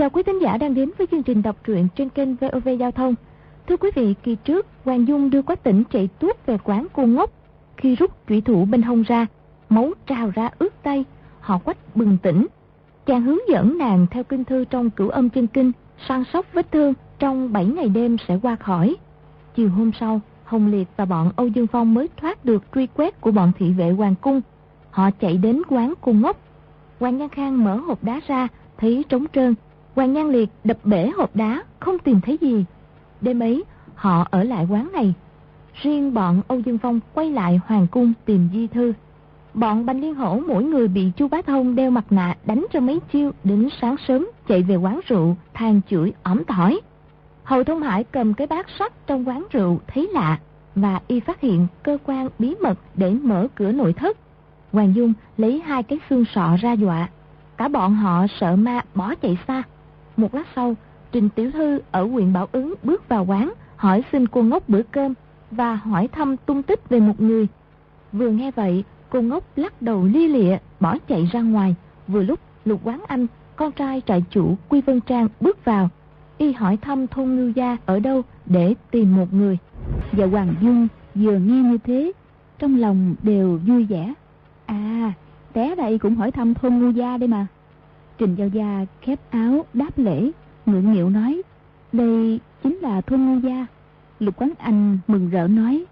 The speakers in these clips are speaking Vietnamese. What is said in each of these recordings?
Chào quý thính giả đang đến với chương trình đọc truyện trên kênh VOV Giao thông. Thưa quý vị, kỳ trước Hoàng Dung đưa Quách Tỉnh chạy tuốt về quán cô ngốc. Khi rút chủy thủ bên hông ra, máu trào ra ướt tay. Họ Quách bừng tỉnh. Chàng hướng dẫn nàng theo kinh thư trong Cửu Âm Chân Kinh, săn sóc vết thương trong 7 ngày đêm sẽ qua khỏi. Chiều hôm sau, Hồng Liệt và bọn Âu Dương Phong mới thoát được truy quét của bọn thị vệ hoàng cung. Họ chạy đến quán cô ngốc. Hoàng Nhan Khang mở hộp đá ra, thấy trống trơn. Hoàng Nhan Liệt đập bể hộp đá, không tìm thấy gì. Đêm ấy, họ ở lại quán này. Riêng bọn Âu Dương Phong quay lại hoàng cung tìm di thư. Bọn Bành Liên Hổ mỗi người bị Chu Bá Thông đeo mặt nạ đánh cho mấy chiêu, đến sáng sớm chạy về quán rượu, than chửi ỏm tỏi. Hầu Thông Hải cầm cái bát sắt trong quán rượu thấy lạ, và y phát hiện cơ quan bí mật để mở cửa nội thất. Hoàng Dung lấy 2 cái xương sọ ra dọa. Cả bọn họ sợ ma bỏ chạy xa. Một lát sau, Trình tiểu thư ở huyện Bảo Ứng bước vào quán, hỏi xin cô ngốc bữa cơm và hỏi thăm tung tích về một người. Vừa nghe vậy, cô ngốc lắc đầu lia lịa bỏ chạy ra ngoài. Vừa lúc Lục Quán Anh, con trai trại chủ Quy Vân Trang bước vào. Y hỏi thăm thôn Ngưu Gia ở đâu để tìm một người. Và Hoàng Dung vừa nghe như thế, trong lòng đều vui vẻ. À, té đây cũng hỏi thăm thôn Ngưu Gia đây mà. Trình Giao Gia khép áo đáp lễ, ngượng nghịu nói: đây chính là thôn Ngưu Gia. Lục Quán Anh mừng rỡ nói: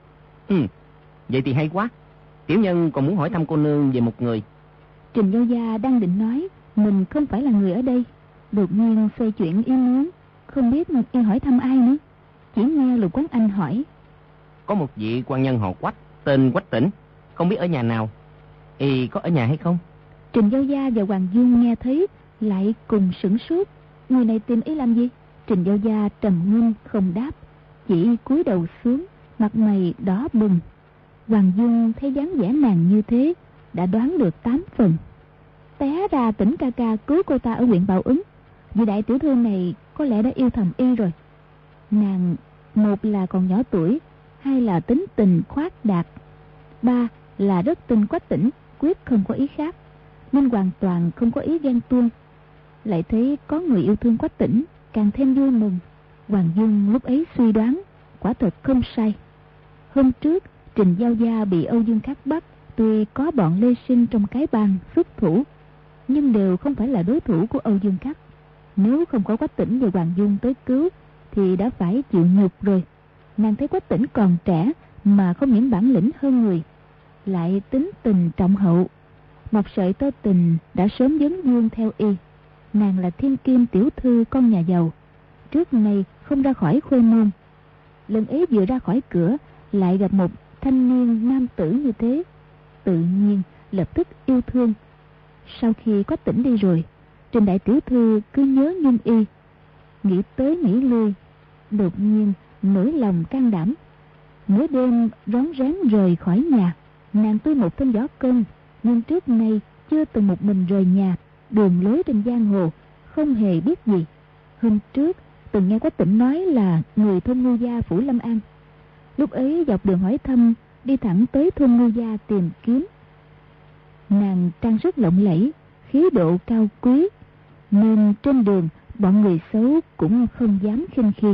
Vậy thì hay quá. Tiểu nhân còn muốn hỏi thăm cô nương về một người. Trình Giao Gia đang định nói mình không phải là người ở đây, đột nhiên xoay chuyện ý muốn, không biết y hỏi thăm ai nữa. Chỉ nghe Lục Quán Anh hỏi: có một vị quan nhân họ Quách, tên Quách Tỉnh, không biết ở nhà nào. Y có ở nhà hay không? Trình Giao Gia và Hoàng Dung nghe thấy lại cùng sửng sốt. Người này tìm ý làm gì? Trình Giao Gia trầm ngâm không đáp, chỉ cúi đầu xuống, mặt mày đỏ bừng. Hoàng Dung thấy dáng vẻ nàng như thế, đã đoán được 8 phần. Té ra Tỉnh ca ca cứu cô ta ở huyện Bảo Ứng, vì đại tiểu thư này có lẽ đã yêu thầm y rồi. Nàng một là còn nhỏ tuổi, hai là tính tình khoác đạt, ba là rất tin Quách Tỉnh, quyết không có ý khác, nên hoàn toàn không có ý ghen tuông. Lại thấy có người yêu thương Quách Tỉnh, càng thêm vui mừng. Hoàng Dung lúc ấy suy đoán quả thật không sai. Hôm trước Trình Giao Gia bị Âu Dương Khắc bắt, tuy có bọn Lê Sinh trong cái bang xuất thủ, nhưng đều không phải là đối thủ của Âu Dương Khắc. Nếu không có Quách Tỉnh và Hoàng Dung tới cứu thì đã phải chịu nhục rồi. Nàng thấy Quách Tỉnh còn trẻ mà không những bản lĩnh hơn người, lại tính tình trọng hậu, một sợi tơ tình đã sớm vấn vương theo y. Nàng là thiên kim tiểu thư con nhà giàu, trước nay không ra khỏi khuê môn. Lần ấy vừa ra khỏi cửa lại gặp một thanh niên nam tử như thế, tự nhiên lập tức yêu thương. Sau khi Quách Tỉnh đi rồi, Trình đại tiểu thư cứ nhớ nhung y, nghĩ tới nghĩ lui, đột nhiên nổi lòng can đảm. Nửa đêm rón rén rời khỏi nhà. Nàng tuy một tên võ công, nhưng trước nay chưa từng một mình rời nhà, đường lối trên giang hồ không hề biết gì. Hôm trước từng nghe Quách Tỉnh nói là người thôn Ngưu Gia phủ Lâm An. Lúc ấy dọc đường hỏi thăm, đi thẳng tới thôn Ngưu Gia tìm kiếm. Nàng trang sức lộng lẫy, khí độ cao quý, nên trên đường bọn người xấu cũng không dám khinh khi.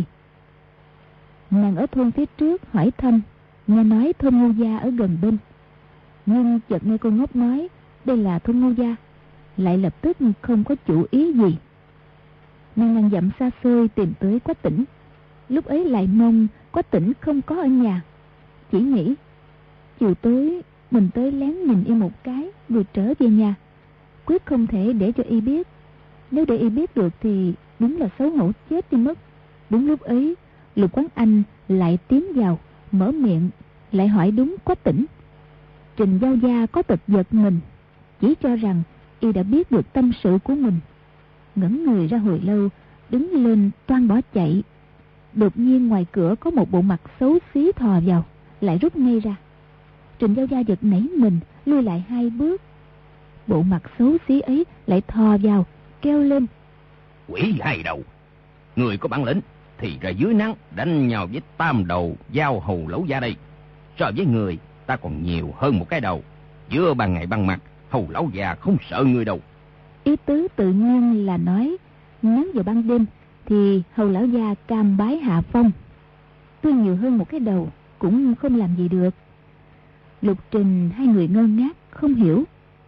Nàng ở thôn phía trước hỏi thăm, nghe nói thôn Ngưu Gia ở gần bên, nhưng chợt nghe cô ngốc nói đây là thôn Ngưu Gia, lại lập tức không có chủ ý gì. Nàng ngàn dặm xa xôi tìm tới Quách Tỉnh, lúc ấy lại mong Quách Tỉnh không có ở nhà, chỉ nghĩ chiều tối mình tới lén nhìn y một cái rồi trở về nhà, quyết không thể để cho y biết. Nếu để y biết được thì đúng là xấu hổ chết đi mất. Đúng lúc ấy Lục Quán Anh lại tiến vào, mở miệng lại hỏi đúng Quách Tỉnh. Trình Giao Gia có tật giật mình, chỉ cho rằng y đã biết được tâm sự của mình, ngẩn người ra hồi lâu, đứng lên toan bỏ chạy. Đột nhiên ngoài cửa có một bộ mặt xấu xí thò vào, lại rút ngay ra. Trình Giao Gia giật nảy mình, lui lại 2 bước. Bộ mặt xấu xí ấy lại thò vào, kêu lên: quỷ hai đầu, người có bản lĩnh thì ra dưới nắng đánh nhau với tam đầu giao hầu lẩu gia đây. So với người ta còn nhiều hơn một cái đầu, giữa ban ngày ban mặt hầu lão già không sợ người đâu. Ý tứ tự nhiên là nói Nếu vào ban đêm thì hầu lão gia cam bái hạ phong. Tuy nhiều hơn một cái đầu cũng không làm gì được. Lục Trình hai người ngơ ngác không hiểu.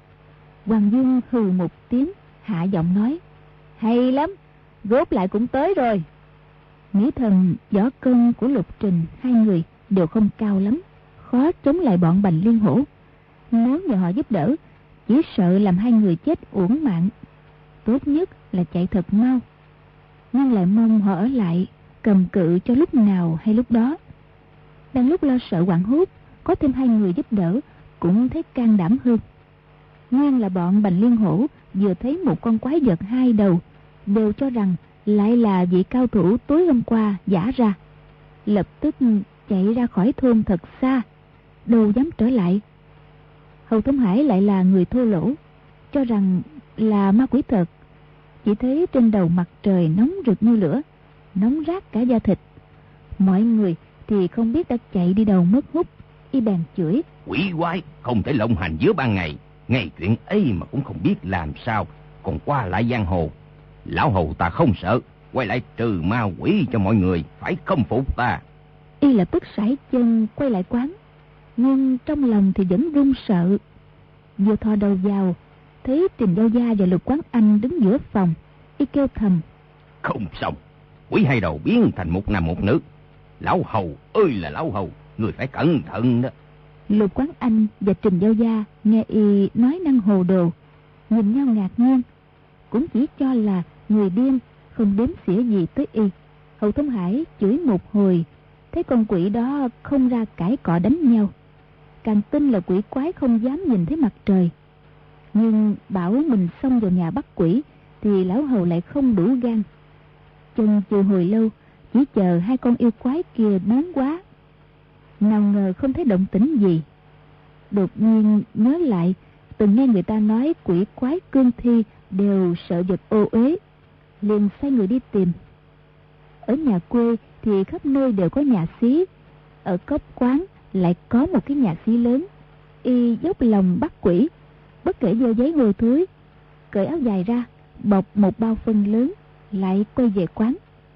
Hoàng Dung hừ một tiếng, hạ giọng nói: hay lắm, rốt lại cũng tới rồi. Nghĩ thầm võ công của Lục Trình hai người đều không cao lắm, khó chống lại bọn Bành Liên Hổ. Nếu nhờ họ giúp đỡ, chỉ sợ làm hai người chết uổng mạng. Tốt nhất là chạy thật mau, nhưng lại mong họ ở lại cầm cự cho lúc nào hay lúc đó. Đang lúc lo sợ hoảng hốt, có thêm hai người giúp đỡ cũng thấy can đảm hơn. Nguyên là bọn Bành Liên Hổ vừa thấy một con quái vật hai đầu, đều cho rằng lại là vị cao thủ tối hôm qua giả ra, lập tức chạy ra khỏi thôn thật xa, đâu dám trở lại. Hầu Thông Hải lại là người thô lỗ, cho rằng là ma quỷ thật. Chỉ thấy trên đầu mặt trời nóng rực như lửa, nóng rát cả da thịt. Mọi người thì không biết đã chạy đi đâu mất hút, y bèn chửi: quỷ quái, không thể lộng hành giữa ban ngày. Ngay chuyện ấy mà cũng không biết làm sao, còn qua lại giang hồ. Lão hầu ta không sợ, quay lại trừ ma quỷ cho mọi người, phải khâm phục ta. Y lập tức sải chân quay lại quán, nhưng trong lòng thì vẫn run sợ. Vừa thò đầu vào, thấy Trình Giao Gia và Lục Quán Anh đứng giữa phòng, y kêu thầm: không xong, quỷ hai đầu biến thành một nam một nữ. Lão hầu ơi là lão hầu, người phải cẩn thận đó. Lục Quán Anh và Trình Giao Gia nghe y nói năng hồ đồ, nhìn nhau ngạc nhiên, cũng chỉ cho là người điên, không đếm xỉa gì tới y. Hầu Thông Hải chửi một hồi, thấy con quỷ đó không ra cãi cọ đánh nhau, càng tin là quỷ quái không dám nhìn thấy mặt trời. Nhưng bảo mình xông vào nhà bắt quỷ thì lão hầu lại không đủ gan. Chần chừ hồi lâu, chỉ chờ hai con yêu quái kia nóng quá. Nào ngờ không thấy động tĩnh gì. Đột nhiên nhớ lại từng nghe người ta nói quỷ quái cương thi đều sợ vật ô uế, liền sai người đi tìm. Ở nhà quê thì khắp nơi đều có nhà xí, ở cốc quán lại có một cái nhà xí lớn. Y dốc lòng bắt quỷ, bất kể dơ giấy hôi thối, cởi áo dài ra, bọc một bao phân lớn, lại quay về quán.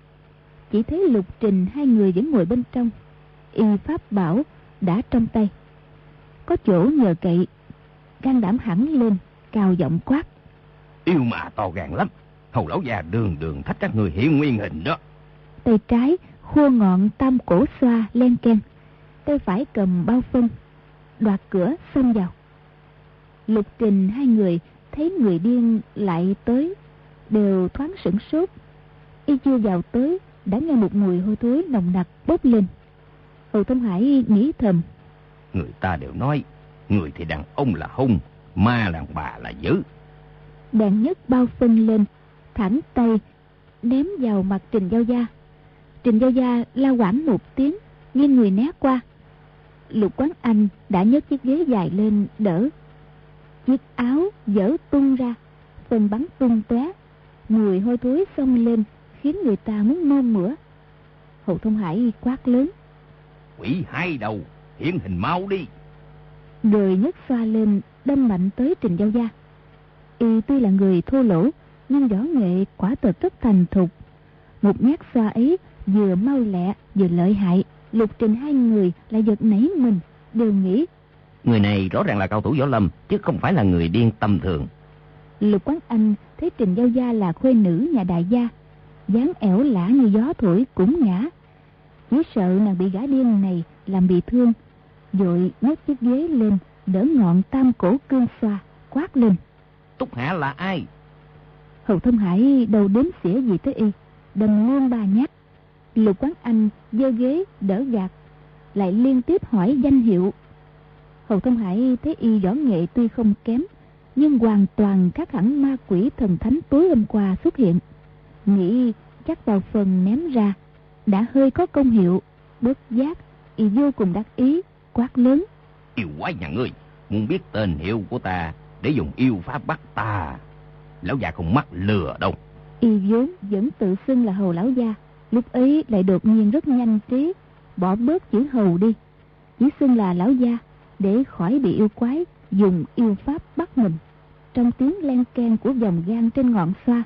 Chỉ thấy Lục Trình hai người vẫn ngồi bên trong, y pháp bảo đã trong tay, có chỗ nhờ cậy. Can đảm hẳn lên, cao giọng quát: yêu mà to gan lắm, hầu lão già đường đường thách các người hiện nguyên hình đó. Tay trái khua ngọn tam cổ xoa len keng, tay phải cầm bao phân, đoạt cửa xông vào. Lục Trình hai người thấy người điên lại tới, đều thoáng sửng sốt. Y chưa vào tới đã nghe một mùi hôi thối nồng nặc bốc lên. Hầu Thông Hải nghĩ thầm: người ta đều nói người thì đàn ông là hung, ma đàn bà là dữ. Bèn nhấc bao phân lên, thẳng tay ném vào mặt Trình Giao Gia. Trình Giao Gia la quảng một tiếng, nghiêng người né qua. Lục Quán Anh đã nhấc chiếc ghế dài lên đỡ. Chiếc áo vỡ tung ra, phân bắn tung tóe, mùi hôi thối xông lên khiến người ta muốn nôn mửa. Hầu Thông Hải quát lớn: quỷ hai đầu, hiện hình mau đi. Rồi nhấc xoa lên đâm mạnh tới Trình Giao Gia. Y tuy là người thô lỗ, nhưng võ nghệ quả thật rất thành thục. Một nhát xoa ấy vừa mau lẹ vừa lợi hại. Lục Trình hai người lại giật nảy mình, đều nghĩ: người này rõ ràng là cao thủ võ lâm, chứ không phải là người điên tầm thường. Lục Quán Anh thấy Trình Giao Gia là khuê nữ nhà đại gia, dáng ẻo lả như gió thổi cũng ngã, chỉ sợ nàng bị gã điên này làm bị thương, vội nhấc chiếc ghế lên đỡ ngọn tam cổ cương xoa, quát lên: Túc Hạ là ai? Hầu Thông Hải đâu đếm xỉa gì tới y, đâm luôn ba nhát. Lục Quán Anh giơ ghế đỡ gạt, lại liên tiếp hỏi danh hiệu. Hầu Thông Hải thấy y võ nghệ tuy không kém, nhưng hoàn toàn khác hẳn ma quỷ thần thánh tối hôm qua xuất hiện. Nghĩ chắc vào phần ném ra đã hơi có công hiệu, bất giác y vô cùng đắc ý, quát lớn: Yêu quái nhà ngươi, muốn biết tên hiệu của ta để dùng yêu pháp bắt ta, lão già không mắc lừa đâu. Y vốn vẫn tự xưng là Hầu lão gia, lúc ấy lại đột nhiên rất nhanh trí, bỏ bớt chữ hầu đi, chỉ xưng là lão gia để khỏi bị yêu quái dùng yêu pháp bắt mình. Trong tiếng len keng của vòng gan trên ngọn xoa,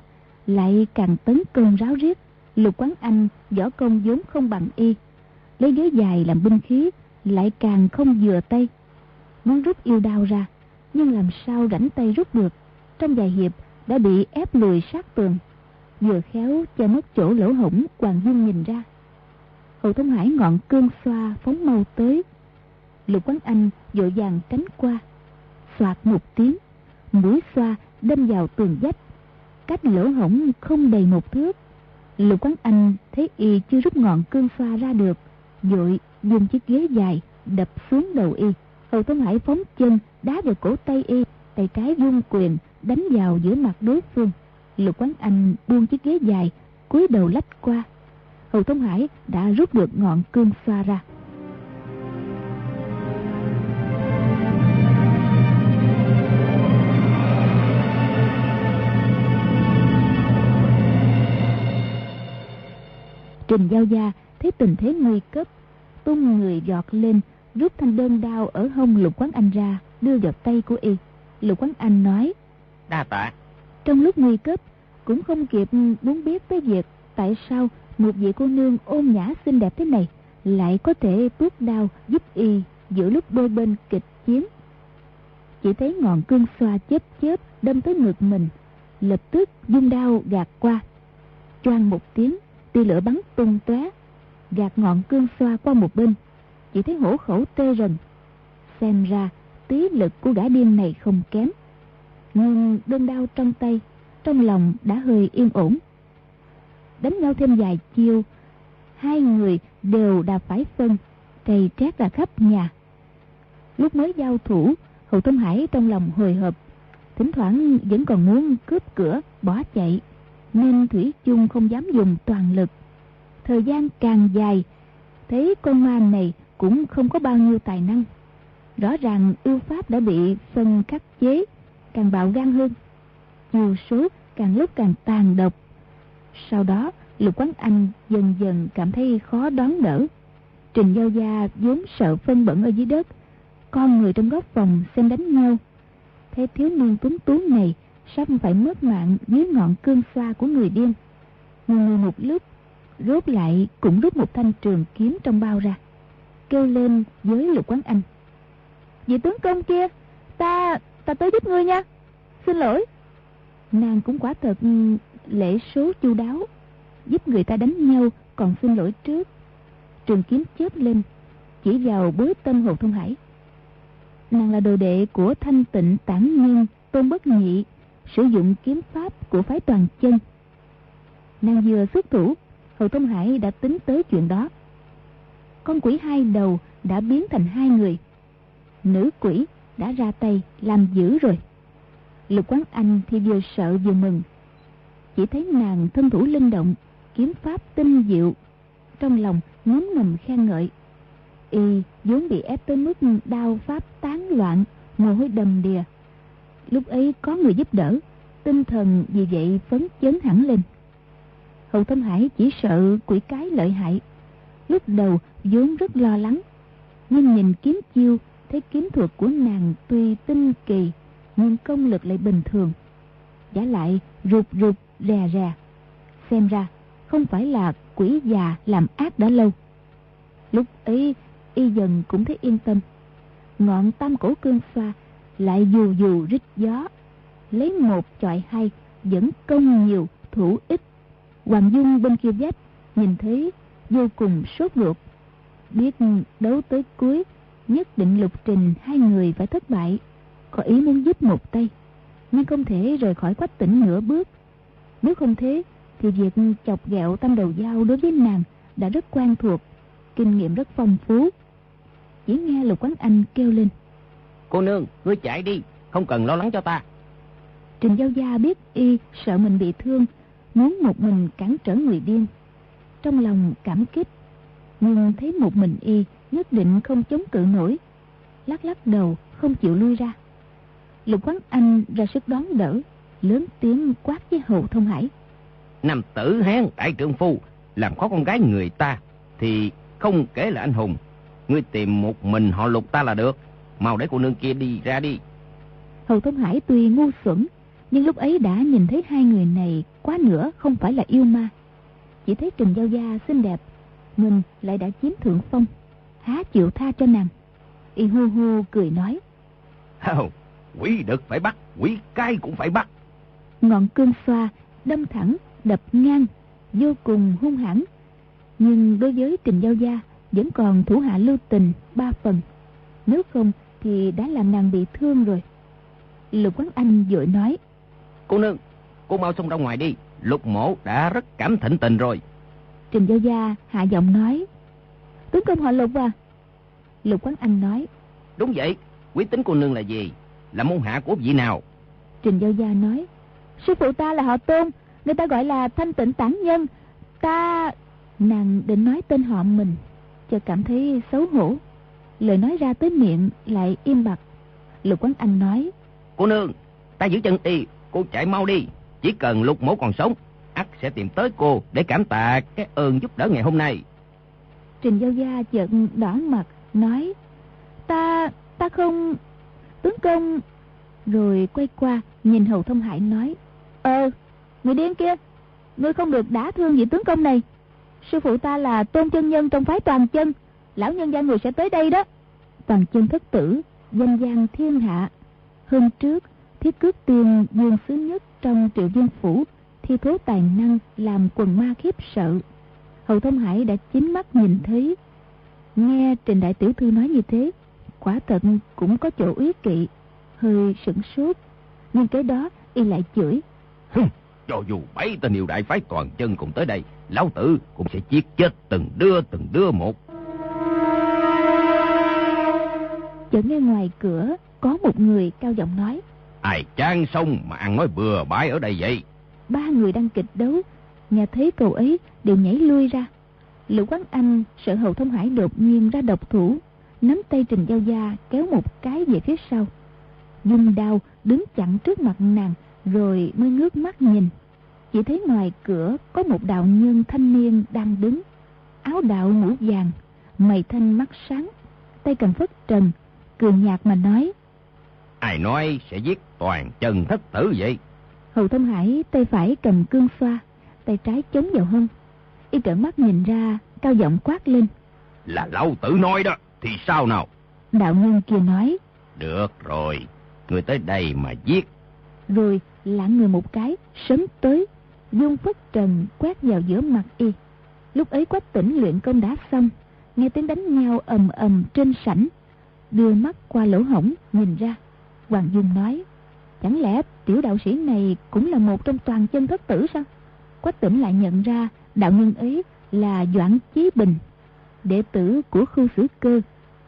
lại càng tấn công ráo riết. Lục Quán Anh võ công vốn không bằng y, lấy ghế dài làm binh khí lại càng không vừa tay. Muốn rút yêu đao ra, nhưng làm sao rảnh tay rút được. Trong vài hiệp đã bị ép lùi sát tường, vừa khéo cho mất chỗ lỗ hổng. Hoàng Dung nhìn ra, Hồ Thông Hải ngọn cương xoa phóng mau tới. Lục Quán Anh vội vàng tránh qua. Xoạt một tiếng, mũi xoa đâm vào tường vách, cách lỗ hổng không đầy 1 thước. Lục Quán Anh thấy y chưa rút ngọn cương xoa ra được, vội dùng chiếc ghế dài đập xuống đầu y. Hồ Thông Hải phóng chân đá vào cổ tay y, tay trái vung quyền đánh vào giữa mặt đối phương. Lục Quán Anh buông chiếc ghế dài, cúi đầu lách qua. Hồ Thông Hải đã rút được ngọn cương xoa ra. Trình Giao Gia thấy tình thế nguy cấp, tung người giọt lên, rút thanh đơn đao ở hông Lục Quán Anh ra, đưa vào tay của y. Lục Quán Anh nói: Đa tạ. Trong lúc nguy cấp cũng không kịp muốn biết tới việc tại sao một vị cô nương ôn nhã xinh đẹp thế này lại có thể tuốt đao giúp y giữa lúc đôi bên kịch chiến. Chỉ thấy ngọn cương xoa chớp chớp đâm tới ngực mình, lập tức dung đao gạt qua. Choang một tiếng, tia lửa bắn tung tóe, gạt ngọn cương xoa qua một bên. Chỉ thấy hổ khẩu tê rần. Xem ra tí lực của gã điên này không kém. Nhưng đơn đao trong tay, trong lòng đã hơi yên ổn. Đánh nhau thêm vài chiêu, hai người đều đã phải phân, trầy trét ra khắp nhà. Lúc mới giao thủ, Hồ Thông Hải trong lòng hồi hộp, thỉnh thoảng vẫn còn muốn cướp cửa bỏ chạy, nên thủy chung không dám dùng toàn lực. Thời gian càng dài, thấy con ma này cũng không có bao nhiêu tài năng. Rõ ràng ưu pháp đã bị phân khắc chế, càng bạo gan hơn, chiêu số càng lúc càng tàn độc. Sau đó Lục Quán Anh dần dần cảm thấy khó đón đỡ. Trình Giao Gia vốn sợ phân bẩn ở dưới đất, con người trong góc phòng xem đánh nhau, thấy thiếu niên tuấn tú này sắp phải mất mạng dưới ngọn cương xoa của người điên. Người một lúc rốt lại cũng rút một thanh trường kiếm trong bao ra, kêu lên với Lục Quán Anh: Vị tướng công kia, ta tới giúp ngươi nha. Xin lỗi. Nàng cũng quả thật lễ số chu đáo, giúp người ta đánh nhau còn xin lỗi trước. Trường kiếm chớp lên, chỉ vào bối tâm Hồ Thông Hải. Nàng là đồ đệ của Thanh Tịnh Tản Nhân Tôn Bất Nhị, sử dụng kiếm pháp của phái Toàn Chân. Nàng vừa xuất thủ, Hồ Thông Hải đã tính tới chuyện đó. Con quỷ hai đầu đã biến thành hai người, nữ quỷ đã ra tay làm dữ rồi. Lục Quán Anh thì vừa sợ vừa mừng. Chỉ thấy nàng thân thủ linh động, kiếm pháp tinh diệu, trong lòng ngấm ngầm khen ngợi. Y vốn bị ép tới mức đao pháp tán loạn, mồ hôi đầm đìa. Lúc ấy có người giúp đỡ, tinh thần vì vậy phấn chấn hẳn lên. Hồ Thông Hải chỉ sợ quỷ cái lợi hại, lúc đầu vốn rất lo lắng, nhưng nhìn kiếm chiêu thấy kiếm thuật của nàng tuy tinh kỳ nhưng công lực lại bình thường, giả lại rụt rụt rè rè. Xem ra không phải là quỷ già làm ác đã lâu. Lúc ấy y dần cũng thấy yên tâm. Ngọn tam cổ cương xoa lại dù dù rít gió, lấy một chọi hai, vẫn công nhiều thủ ít. Hoàng Dung bên kia vách nhìn thấy vô cùng sốt ruột, biết đấu tới cuối nhất định Lục Trình hai người phải thất bại, có ý muốn giúp một tay, nhưng không thể rời khỏi Quách Tỉnh nửa bước. Nếu không thế thì việc chọc ghẹo Tam Đầu Dao đối với nàng đã rất quen thuộc, kinh nghiệm rất phong phú. Chỉ nghe Lục Quán Anh kêu lên: Cô nương, ngươi chạy đi, không cần lo lắng cho ta. Trình Giao Gia biết y sợ mình bị thương, muốn một mình cản trở người điên, trong lòng cảm kích, nhưng thấy một mình y nhất định không chống cự nổi, lắc lắc đầu không chịu lui ra. Lục Quán Anh ra sức đón đỡ, lớn tiếng quát với Hồ Thông Hải: Nam tử Hán đại trượng phu làm khó con gái người ta thì không kể là anh hùng. Ngươi tìm một mình họ Lục ta là được, mau để cô nương kia đi ra đi. Hồ Thông Hải tuy ngu xuẩn nhưng lúc ấy đã nhìn thấy hai người này quá nữa không phải là yêu ma. Chỉ thấy Trình Giao Gia xinh đẹp, mình lại đã chiếm thượng phong, há chịu tha cho nàng. Y hô hô cười nói: Quỷ đực phải bắt, quỷ cái cũng phải bắt. Ngọn cương xoa đâm thẳng đập ngang, vô cùng hung hãn. Nhưng đối với Trình Giao Gia vẫn còn thủ hạ lưu tình 3 phần, nếu không thì đã làm nàng bị thương rồi. Lục Quán Anh vội nói: Cô nương, cô mau xông ra ngoài đi, Lục mổ đã rất cảm thịnh tình rồi. Trình Giao Gia hạ giọng nói: Tướng công họ Lục à? Lục Quán Anh nói: Đúng vậy, quý tính cô nương là gì? Là môn hạ của vị nào? Trình Giao Gia nói: Sư phụ ta là họ Tôn, người ta gọi là Thanh Tịnh Tản Nhân. Ta... Nàng định nói tên họ mình, chợt cảm thấy xấu hổ, lời nói ra tới miệng lại im bặt. Lục Quán Anh nói: Cô nương, ta giữ chân y, cô chạy mau đi. Chỉ cần Lục mổ còn sống, ắt sẽ tìm tới cô để cảm tạ cái ơn giúp đỡ ngày hôm nay. Trình Giao Gia chợt đỏ mặt nói: Ta không... Tướng công... Rồi quay qua nhìn Hầu Thông Hải nói: Người điên kia, ngươi không được đả thương vị tướng công này. Sư phụ ta là Tôn chân nhân trong phái Toàn Chân, lão nhân gia người sẽ tới đây đó. Toàn Chân thất tử, danh vang thiên hạ. Hôm trước, Thiết Cước Tiên Dương xứ nhất trong Triệu Dương phủ thi thố tài năng làm quần ma khiếp sợ. Hầu Thông Hải đã chính mắt nhìn thấy. Nghe Trình đại tiểu thư nói như thế, quả thật cũng có chỗ ý kỵ, hơi sửng sốt. Nhưng cái đó y lại chửi: Cho dù 7 tên yêu đại phái Toàn Chân cùng tới đây, lão tử cũng sẽ giết chết từng đứa một. Chợt nghe ngoài cửa có một người cao giọng nói: Ai trang sông mà ăn nói bừa bãi ở đây vậy? 3 người đang kịch đấu, nghe thấy câu ấy đều nhảy lui ra. Lục Quán Anh sợ Hầu Thông Hải đột nhiên ra độc thủ, nắm tay Trình Giao Gia kéo một cái về phía sau, dùng đao đứng chặn trước mặt nàng, rồi mới ngước mắt nhìn. Chỉ thấy ngoài cửa có một đạo nhân thanh niên đang đứng, áo đạo mũ vàng, mày thanh mắt sáng, tay cầm phất trần, cười nhạt mà nói: Ai nói sẽ giết Toàn Chân thất tử vậy? Hầu Thông Hải tay phải cầm cương xoa, tay trái chống vào hông. Y trợn mắt nhìn ra, cao giọng quát lên: Là lão tử nói đó, thì sao nào? Đạo nhân kia nói: Được rồi, người tới đây mà giết. Rồi lạng người một cái, sớm tới, dung phất trần quét vào giữa mặt y. Lúc ấy Quách Tĩnh luyện công đã xong, nghe tiếng đánh nhau ầm ầm trên sảnh, đưa mắt qua lỗ hổng nhìn ra. Hoàng Dung nói: Chẳng lẽ tiểu đạo sĩ này cũng là một trong Toàn Chân thất tử sao? Quách Tĩnh lại nhận ra đạo nhân ấy là Doãn Chí Bình, đệ tử của Khưu Sử Cơ.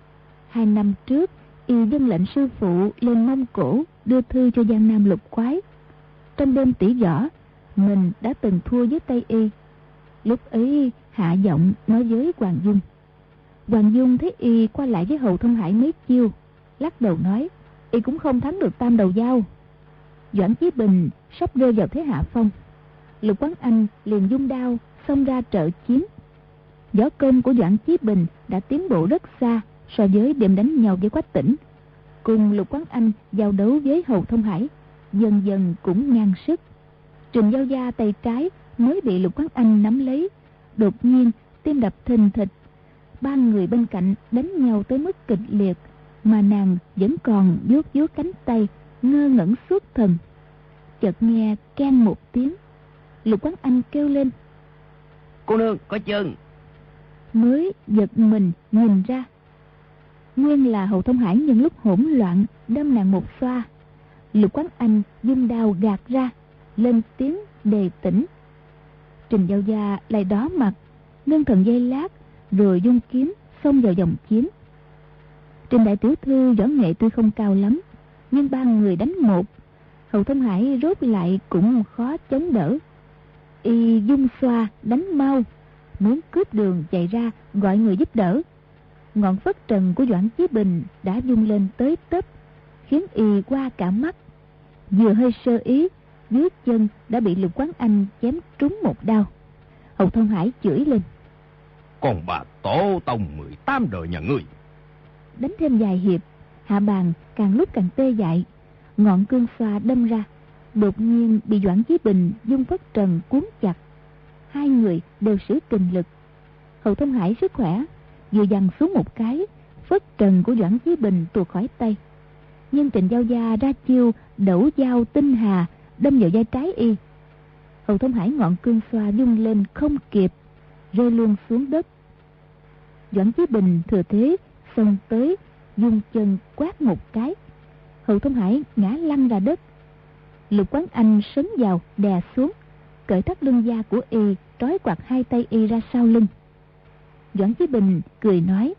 2 năm trước, y dâng lệnh sư phụ lên Mông Cổ đưa thư cho Giang Nam Lục Quái. Trong đêm tỷ võ, mình đã từng thua với tay y. Lúc ấy hạ giọng nói với Hoàng Dung. Hoàng Dung thấy y qua lại với Hầu Thông Hải mấy chiêu, lắc đầu nói: Y cũng không thắng được Tam Đầu Dao. Doãn Chí Bình sắp rơi vào thế hạ phong. Lục Quán Anh liền dung đao xông ra trợ chiến. Võ công của Doãn Chí Bình đã tiến bộ rất xa so với đêm đánh nhau với Quách Tĩnh. Cùng Lục Quán Anh giao đấu với Hầu Thông Hải, dần dần cũng ngang sức. Trình Giao Gia tay trái mới bị Lục Quán Anh nắm lấy, đột nhiên tim đập thình thịch. 3 người bên cạnh đánh nhau tới mức kịch liệt, mà nàng vẫn còn vuốt vuốt cánh tay, ngơ ngẩn suốt thần. Chợt nghe keng một tiếng, Lục Quán Anh kêu lên: Cô nương có chân. Mới giật mình nhìn ra, nguyên là Hầu Thông Hải nhân lúc hỗn loạn đâm nàng một xoa. Lục Quán Anh dung đao gạt ra, lên tiếng đề tỉnh. Trình Giao Gia lại đỏ mặt, ngưng thần giây lát, rồi dung kiếm xông vào vòng chiến. Trình đại tiểu thư võ nghệ tuy không cao lắm, nhưng 3 người đánh một, Hầu Thông Hải rốt lại cũng khó chống đỡ. Y dung xoa đánh mau, muốn cướp đường chạy ra gọi người giúp đỡ. Ngọn phất trần của Doãn Chí Bình đã dung lên tới tấp, khiến y qua cả mắt. Vừa hơi sơ ý, dưới chân đã bị Lục Quán Anh chém trúng một đao. Hầu Thông Hải chửi lên: Còn bà tổ tông 18 đời nhà ngươi. Đánh thêm vài hiệp, hạ bàn càng lúc càng tê dại. Ngọn cương xoa đâm ra, đột nhiên bị Doãn Chí Bình dung phất trần cuốn chặt. Hai người đều sử kình lực. Hầu Thông Hải sức khỏe, vừa giằng xuống một cái, phất trần của Doãn Chí Bình tuột khỏi tay. Nhưng Trịnh Giao Gia ra chiêu đẩu dao tinh hà đâm vào vai trái y. Hầu Thông Hải ngọn cương xoa vung lên không kịp, rơi luôn xuống đất. Doãn Chí Bình thừa thế xông tới, dùng chân quát một cái. Hầu Thông Hải ngã lăn ra đất. Lục Quán Anh sấn vào đè xuống, cởi thắt lưng da của y, trói quạt hai tay y ra sau lưng. Doãn Chí Bình cười nói: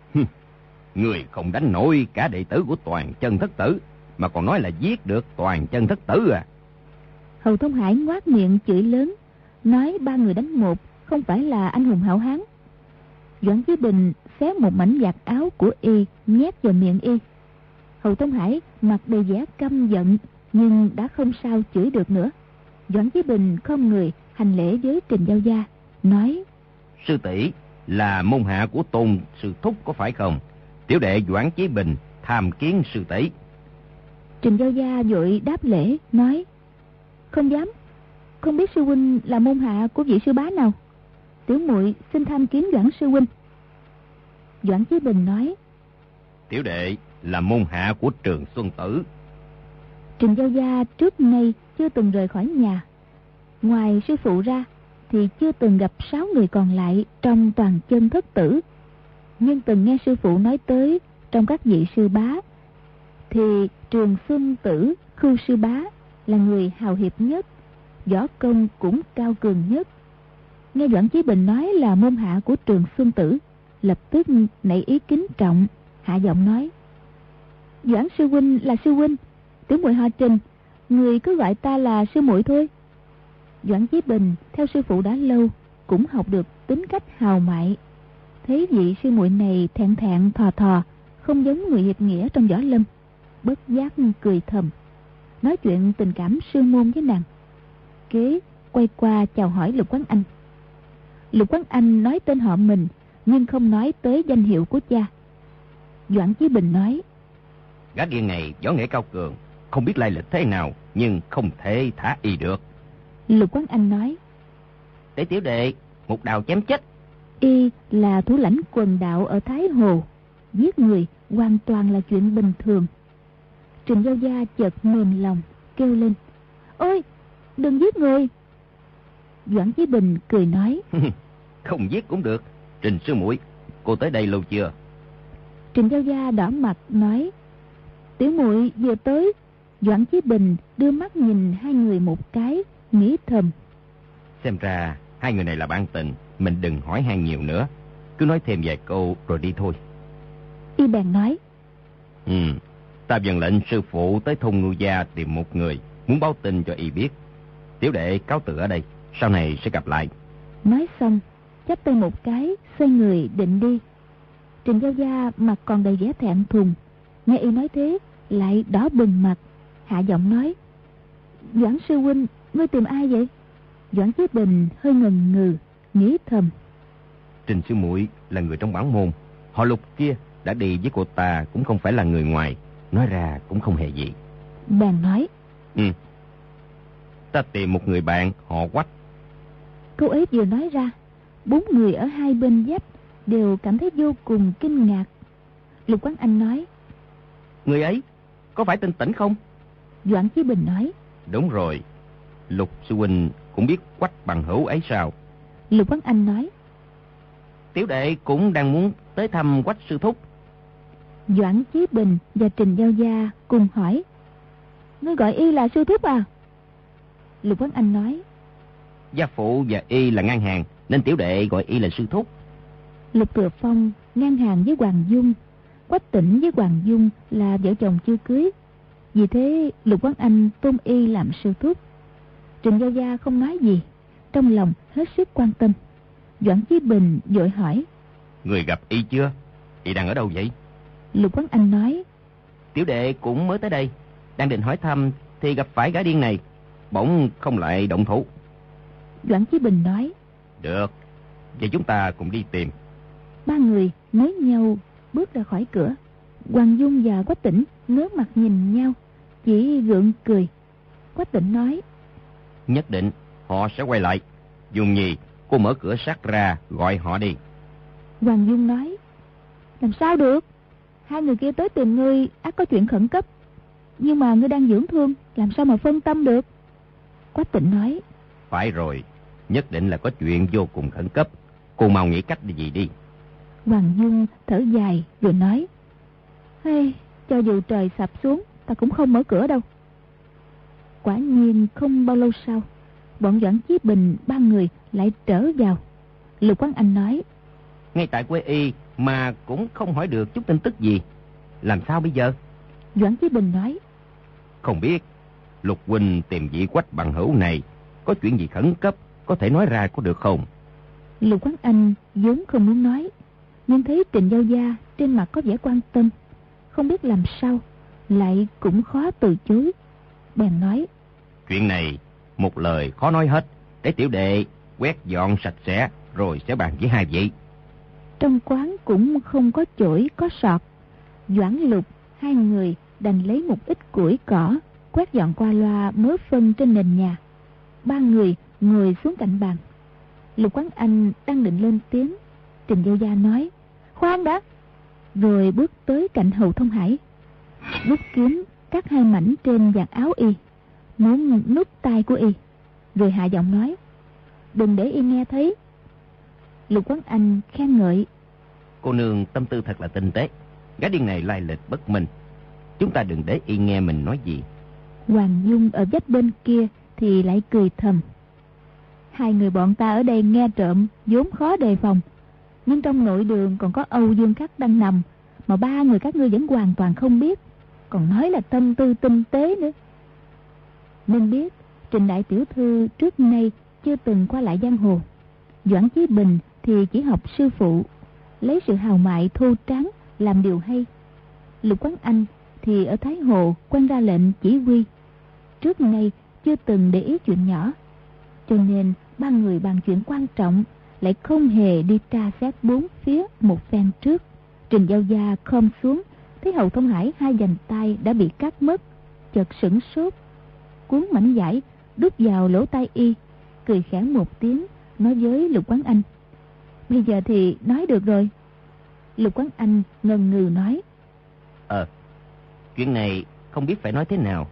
Người không đánh nổi cả đệ tử của Toàn Chân Thất Tử, mà còn nói là giết được Toàn Chân Thất Tử à? Hầu Thông Hải ngoác miệng chửi lớn, nói ba người đánh một không phải là anh hùng hảo hán. Doãn Chí Bình xé một mảnh vạt áo của y nhét vào miệng y. Hầu Thông Hải mặt đầy vẻ căm giận, nhưng đã không sao chửi được nữa. Doãn Chí Bình khom người hành lễ với Trình Giao Gia, nói: Sư tỷ là môn hạ của Tôn sư thúc có phải không? Tiểu đệ Doãn Chí Bình tham kiến sư tỷ. Trình Giao Gia vội đáp lễ, nói: Không dám, không biết sư huynh là môn hạ của vị sư bá nào. Tiểu muội xin tham kiến Doãn sư huynh. Doãn Chí Bình nói: Tiểu đệ là môn hạ của Trường Xuân Tử. Trình Giao Gia trước nay chưa từng rời khỏi nhà. Ngoài sư phụ ra thì chưa từng gặp 6 người còn lại trong Toàn Chân Thất Tử. Nhưng từng nghe sư phụ nói tới, trong các vị sư bá thì Trường Xuân Tử, Khưu sư bá là người hào hiệp nhất, võ công cũng cao cường nhất. Nghe Doãn Chí Bình nói là môn hạ của Trường Xuân Tử, lập tức nảy ý kính trọng, hạ giọng nói: Doãn sư huynh là sư huynh, tiểu muội họ Trình, người cứ gọi ta là sư muội thôi. Doãn Chí Bình theo sư phụ đã lâu, cũng học được tính cách hào mại. Thấy vị sư muội này thẹn thẹn thò thò, không giống người hiệp nghĩa trong võ lâm, bất giác cười thầm, nói chuyện tình cảm sư môn với nàng. Kế quay qua chào hỏi Lục Quán Anh. Lục Quán Anh nói tên họ mình, nhưng không nói tới danh hiệu của cha. Doãn Chí Bình nói: Gã điên này võ nghệ cao cường, không biết lai lịch thế nào, nhưng không thể thả y được. Lục Quán Anh nói: Để tiểu đệ một đào chém chết. Y là thủ lãnh quần đạo ở Thái Hồ, giết người hoàn toàn là chuyện bình thường. Trình Giao Gia chợt mềm lòng, kêu lên: Ôi, đừng giết người. Doãn Chí Bình cười nói: Không giết cũng được. Trình sư muội, cô tới đây lâu chưa? Trình Giao Gia đỏ mặt nói: Tiểu muội vừa tới. Doãn Chí Bình đưa mắt nhìn hai người một cái, nghĩ thầm: Xem ra hai người này là bạn tình, mình đừng hỏi han nhiều nữa, cứ nói thêm vài câu rồi đi thôi. Y bèn nói: Ta dần lệnh sư phụ tới thôn Ngưu Gia tìm một người, muốn báo tin cho y biết. Tiểu đệ cáo từ ở đây, sau này sẽ gặp lại. Nói xong chắp tay một cái, xoay người định đi. Trình Giao Gia mặt còn đầy vẻ thẹn thùng, nghe y nói thế lại đỏ bừng mặt, hạ giọng nói: Doãn sư huynh, ngươi tìm ai vậy? Doãn Chí Bình hơi ngần ngừ, nghĩ thầm: Trình sư muội là người trong bản môn, họ Lục kia đã đi với cô ta cũng không phải là người ngoài, nói ra cũng không hề gì. Bèn nói: Ta tìm một người bạn họ Quách. Câu ấy vừa nói ra, 4 người ở hai bên vách đều cảm thấy vô cùng kinh ngạc. Lục Quán Anh nói: Người ấy có phải tên Tĩnh không? Doãn Chí Bình nói: Đúng rồi. Lục sư huynh cũng biết Quách bằng hữu ấy sao? Lục Quán Anh nói: Tiểu đệ cũng đang muốn tới thăm Quách sư thúc. Doãn Chí Bình và Trình Giao Gia cùng hỏi: Ngươi gọi y là sư thúc à? Lục Quán Anh nói: Gia phụ và y là ngang hàng, nên tiểu đệ gọi y là sư thúc. Lục Thừa Phong ngang hàng với Hoàng Dung, Quách Tĩnh với Hoàng Dung là vợ chồng chưa cưới, vì thế Lục Quán Anh tôn y làm sư thúc. Trình Giao Gia không nói gì, trong lòng hết sức quan tâm. Doãn Chí Bình vội hỏi: Người gặp y chưa? Y đang ở đâu vậy? Lục Quán Anh nói: Tiểu đệ cũng mới tới đây, đang định hỏi thăm thì gặp phải gã điên này, bỗng không lại động thủ. Doãn Chí Bình nói: Được, vậy chúng ta cùng đi tìm. 3 người nối nhau bước ra khỏi cửa. Hoàng Dung và Quách Tĩnh ngớ mặt nhìn nhau, chỉ gượng cười. Quách Tĩnh nói: Nhất định họ sẽ quay lại. Dung Nhi, cô mở cửa sắt ra gọi họ đi. Hoàng Dung nói: Làm sao được? Hai người kia tới tìm ngươi ắt có chuyện khẩn cấp. Nhưng mà ngươi đang dưỡng thương, làm sao mà phân tâm được? Quách Tĩnh nói: Phải rồi, nhất định là có chuyện vô cùng khẩn cấp. Cô mau nghĩ cách gì đi. Hoàng Dung thở dài rồi nói: Hey, cho dù trời sập xuống, ta cũng không mở cửa đâu. Quả nhiên không bao lâu sau, bọn Doãn Chí Bình ba người lại trở vào. Lục Quán Anh nói: Ngay tại quê y mà cũng không hỏi được chút tin tức gì. Làm sao bây giờ? Doãn Chí Bình nói: Không biết. Lục huynh tìm vị Quách bằng hữu này, có chuyện gì khẩn cấp có thể nói ra có được không? Lục Quán Anh vốn không muốn nói, nhưng thấy Trình Giao Gia trên mặt có vẻ quan tâm, không biết làm sao, lại cũng khó từ chối. Bèn nói: Chuyện này một lời khó nói hết, để tiểu đệ quét dọn sạch sẽ rồi sẽ bàn với hai vị. Trong quán cũng không có chổi có sọt. Doãn Lục hai người đành lấy một ít củi cỏ quét dọn qua loa mớ phân trên nền nhà. Ba người ngồi xuống cạnh bàn. Lục Quán Anh đang định lên tiếng, Trình Giao Gia nói: Khoan đã. Rồi bước tới cạnh Hầu Thông Hải, rút kiếm cắt hai mảnh trên vạt áo y, muốn nút tay của y, rồi hạ giọng nói: Đừng để y nghe thấy. Lục Quán Anh khen ngợi: Cô nương tâm tư thật là tinh tế. Gã điên này lai lịch bất minh, chúng ta đừng để y nghe mình nói gì. Hoàng Dung ở vách bên kia thì lại cười thầm: Hai người bọn ta ở đây nghe trộm vốn khó đề phòng, nhưng trong nội đường còn có Âu Dương Khắc đang nằm, mà ba người các ngươi vẫn hoàn toàn không biết, còn nói là tâm tư tinh tế nữa. Nên biết Trình đại tiểu thư trước nay chưa từng qua lại giang hồ. Doãn Chí Bình thì chỉ học sư phụ, lấy sự hào mại thô tráng làm điều hay. Lục Quán Anh thì ở Thái Hồ quan ra lệnh chỉ huy, trước nay chưa từng để ý chuyện nhỏ, cho nên ba người bàn chuyện quan trọng lại không hề đi tra xét bốn phía một phen trước. Trình Giao Gia khom xuống, thấy Hầu Thông Hải hai vành tay đã bị cắt mất, chợt sửng sốt, cuốn mảnh vải đút vào lỗ tai y, cười khẽ một tiếng, nói với Lục Quán Anh: Bây giờ thì nói được rồi. Lục Quán Anh ngần ngừ nói: Chuyện này không biết phải nói thế nào.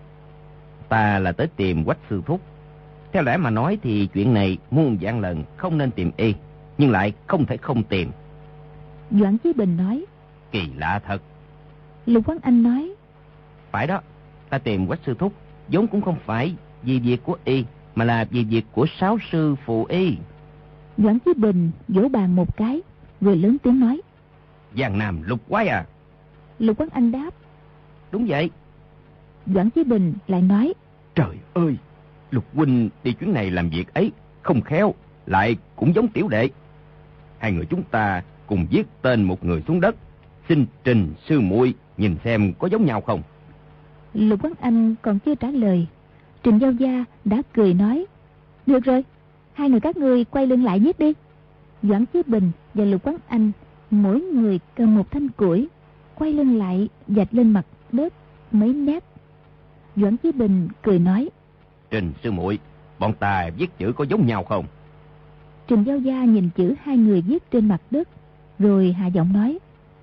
Ta là tới tìm Quách sư thúc. Theo lẽ mà nói thì chuyện này muôn vạn lần không nên tìm y, nhưng lại không thể không tìm. Doãn Chí Bình nói: Kỳ lạ thật. Lục Quán Anh nói: Phải đó, ta tìm Quách sư thúc vốn cũng không phải vì việc của y, mà là vì việc của sáu sư phụ y. Doãn Chí Bình vỗ bàn một cái, rồi lớn tiếng nói: Giang Nam Lục Quái à? Lục Quán Anh đáp: Đúng vậy. Doãn Chí Bình lại nói: Trời ơi, Lục huynh đi chuyến này làm việc ấy không khéo, lại cũng giống tiểu đệ. Hai người chúng ta cùng viết tên một người xuống đất, xin Trình sư muội nhìn xem có giống nhau không. Lục Quán Anh còn chưa trả lời, Trình Giao Gia đã cười nói: Được rồi, hai người các ngươi quay lưng lại viết đi. Doãn Chí Bình và Lục Quán Anh mỗi người cầm một thanh củi, quay lưng lại vạch lên mặt đất mấy nét. Doãn Chí Bình cười nói: Trình sư muội, bọn ta viết chữ có giống nhau không? Trình Giao Gia nhìn chữ hai người viết trên mặt đất, rồi hạ giọng nói: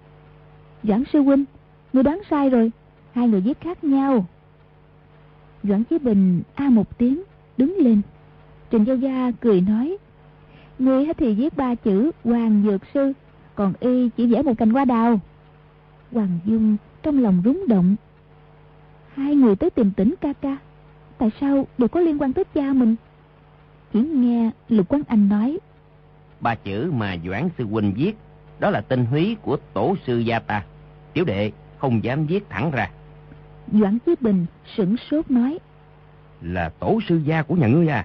Doãn sư huynh, ngươi đoán sai rồi, hai người viết khác nhau. Doãn Chí Bình a một tiếng, đứng lên. Trình Giao Gia cười nói: Ngươi thì viết ba chữ Hoàng Dược Sư, còn y chỉ vẽ một cành hoa đào. Hoàng Dung trong lòng rúng động. Hai người tới tìm Tĩnh ca ca, tại sao đều có liên quan tới cha mình? Chỉ nghe Lục Quán Anh nói: Ba chữ mà Doãn sư huynh viết, đó là tên húy của tổ sư gia ta. Tiểu đệ không dám viết thẳng ra. Doãn Chí Bình sửng sốt nói: Là tổ sư gia của nhà ngươi à?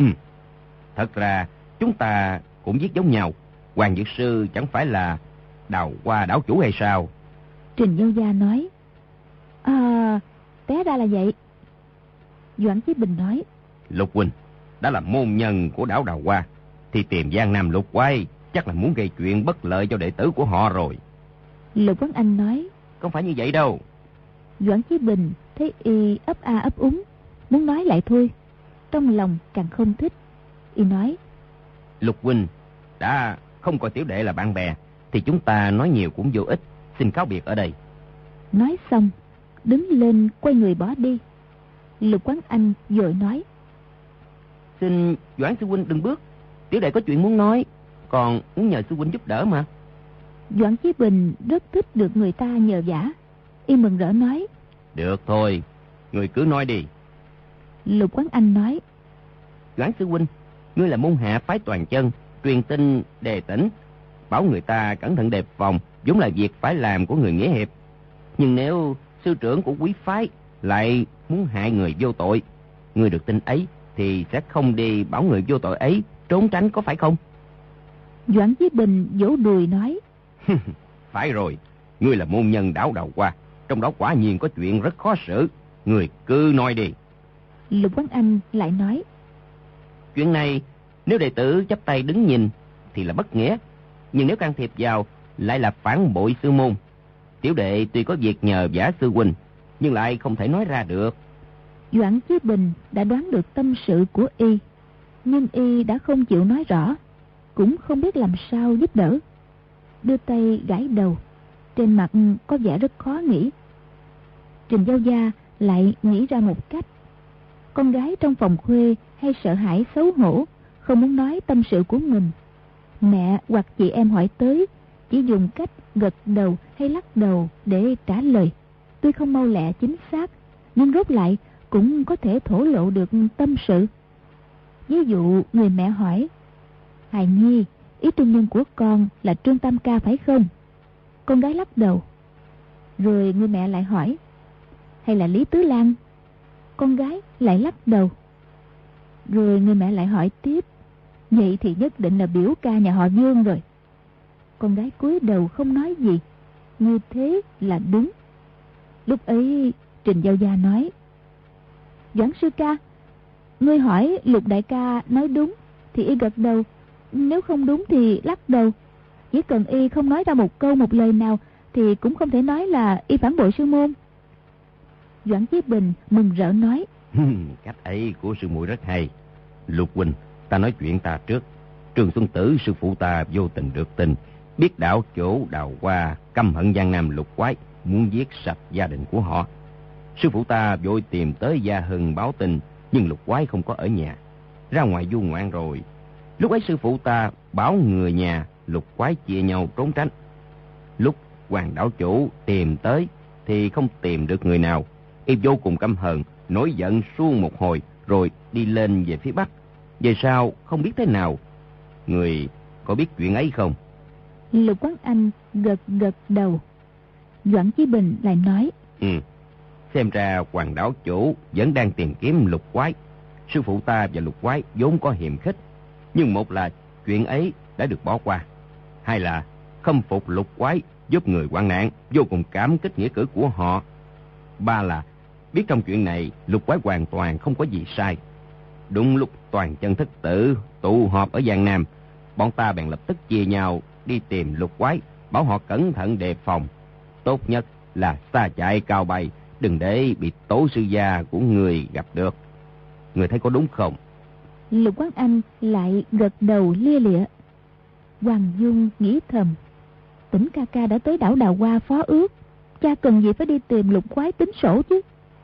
Thật ra chúng ta cũng viết giống nhau. Hoàng Dược Sư chẳng phải là Đào Hoa đảo chủ hay sao? Trình Giao Gia nói: Té ra là vậy. Doãn Chí Bình nói: Lục huynh đã là môn nhân của đảo Đào Hoa, thì tìm Giang Nam Lục Quái chắc là muốn gây chuyện bất lợi cho đệ tử của họ rồi. Lục Quán Anh nói: Không phải như vậy đâu. Doãn Chí Bình thấy y ấp a ấp úng, muốn nói lại thôi, trong lòng càng không thích. Y nói: Lục huynh đã không coi tiểu đệ là bạn bè, thì chúng ta nói nhiều cũng vô ích, xin cáo biệt ở đây. Nói xong đứng lên quay người bỏ đi. Lục Quán Anh vội nói: Xin Doãn sư huynh đừng bước, tiểu đệ có chuyện muốn nói, còn muốn nhờ sư huynh giúp đỡ mà. Doãn Chí Bình rất thích được người ta nhờ vả. Y mừng rỡ nói: Được thôi, người cứ nói đi. Lục Quán Anh nói: Doãn sư huynh, ngươi là môn hạ phái Toàn Chân, truyền tin đề tỉnh, bảo người ta cẩn thận đề phòng, vốn là việc phải làm của người nghĩa hiệp. Nhưng nếu sư trưởng của quý phái lại muốn hại người vô tội, ngươi được tin ấy thì sẽ không đi bảo người vô tội ấy trốn tránh, có phải không? Doãn Chí Bình vỗ đùi nói: Phải rồi, ngươi là môn nhân Đảo Đào Hoa, trong đó quả nhiên có chuyện rất khó xử, ngươi cứ nói đi. Lục Quán Anh lại nói: Chuyện này nếu đệ tử chắp tay đứng nhìn thì là bất nghĩa, nhưng nếu can thiệp vào lại là phản bội sư môn. Tiểu đệ tuy có việc nhờ vả sư huynh, nhưng lại không thể nói ra được. Doãn Chí Bình đã đoán được tâm sự của Y, nhưng Y đã không chịu nói rõ, cũng không biết làm sao giúp đỡ. Đưa tay gãi đầu, trên mặt có vẻ rất khó nghĩ. Trình Giao Gia lại nghĩ ra một cách. Con gái trong phòng khuê hay sợ hãi xấu hổ, không muốn nói tâm sự của mình. Mẹ hoặc chị em hỏi tới, chỉ dùng cách gật đầu hay lắc đầu để trả lời. Tuy không mau lẹ chính xác, nhưng rốt lại cũng có thể thổ lộ được tâm sự. Ví dụ người mẹ hỏi: Hài Nhi, ý trung nhân của con là Trương Tam Ca phải không? Con gái lắc đầu. Rồi người mẹ lại hỏi: Hay là Lý Tứ Lan? Con gái lại lắc đầu. Rồi người mẹ lại hỏi tiếp: Vậy thì nhất định là biểu ca nhà họ Dương rồi. Con gái cúi đầu không nói gì. Như thế là đúng. Lúc ấy Trình Giao Gia nói: Doãn sư ca, ngươi hỏi Lục đại ca nói đúng thì Y gật đầu, nếu không đúng thì lắc đầu. Chỉ cần Y không nói ra một câu một lời nào thì cũng không thể nói là Y phản bội sư môn. Doãn Chí Bình mừng rỡ nói: Cách ấy của sư muội rất hay. Lục huynh, ta nói chuyện ta trước. Trường Xuân Tử sư phụ ta vô tình được tin, biết đảo chỗ Đào Hoa căm hận Giang Nam Lục Quái, muốn giết sạch gia đình của họ. Sư phụ ta vội tìm tới Gia Hưng báo tin, nhưng Lục Quái không có ở nhà, ra ngoài du ngoạn rồi. Lúc ấy sư phụ ta bảo người nhà Lục Quái chia nhau trốn tránh. Lúc Hoàng đảo chủ tìm tới thì không tìm được người nào. Y vô cùng căm hờn, nổi giận suông một hồi rồi đi lên về phía bắc. Về sau không biết thế nào. Người có biết chuyện ấy không? Lục Quán Anh gật gật đầu. Doãn Chí Bình lại nói: Xem ra Hoàng đảo chủ vẫn đang tìm kiếm Lục Quái. Sư phụ ta và Lục Quái vốn có hiềm khích, nhưng một là chuyện ấy đã được bỏ qua, hai là khâm phục Lục Quái giúp người hoạn nạn, vô cùng cảm kích nghĩa cử của họ, ba là biết trong chuyện này Lục Quái hoàn toàn không có gì sai. Đúng lúc Toàn Chân thất tử tụ họp ở Giang Nam, bọn ta bèn lập tức chia nhau đi tìm Lục Quái, bảo họ cẩn thận đề phòng. Tốt nhất là xa chạy cao bay, đừng để bị tổ sư gia của người gặp được. Người thấy có đúng không? Lục Quán Anh lại gật đầu lia lịa. Hoàng Dung nghĩ thầm: Tỉnh ca ca đã tới đảo Đào Hoa phó ước, cha cần gì phải đi tìm Lục Quái tính sổ chứ.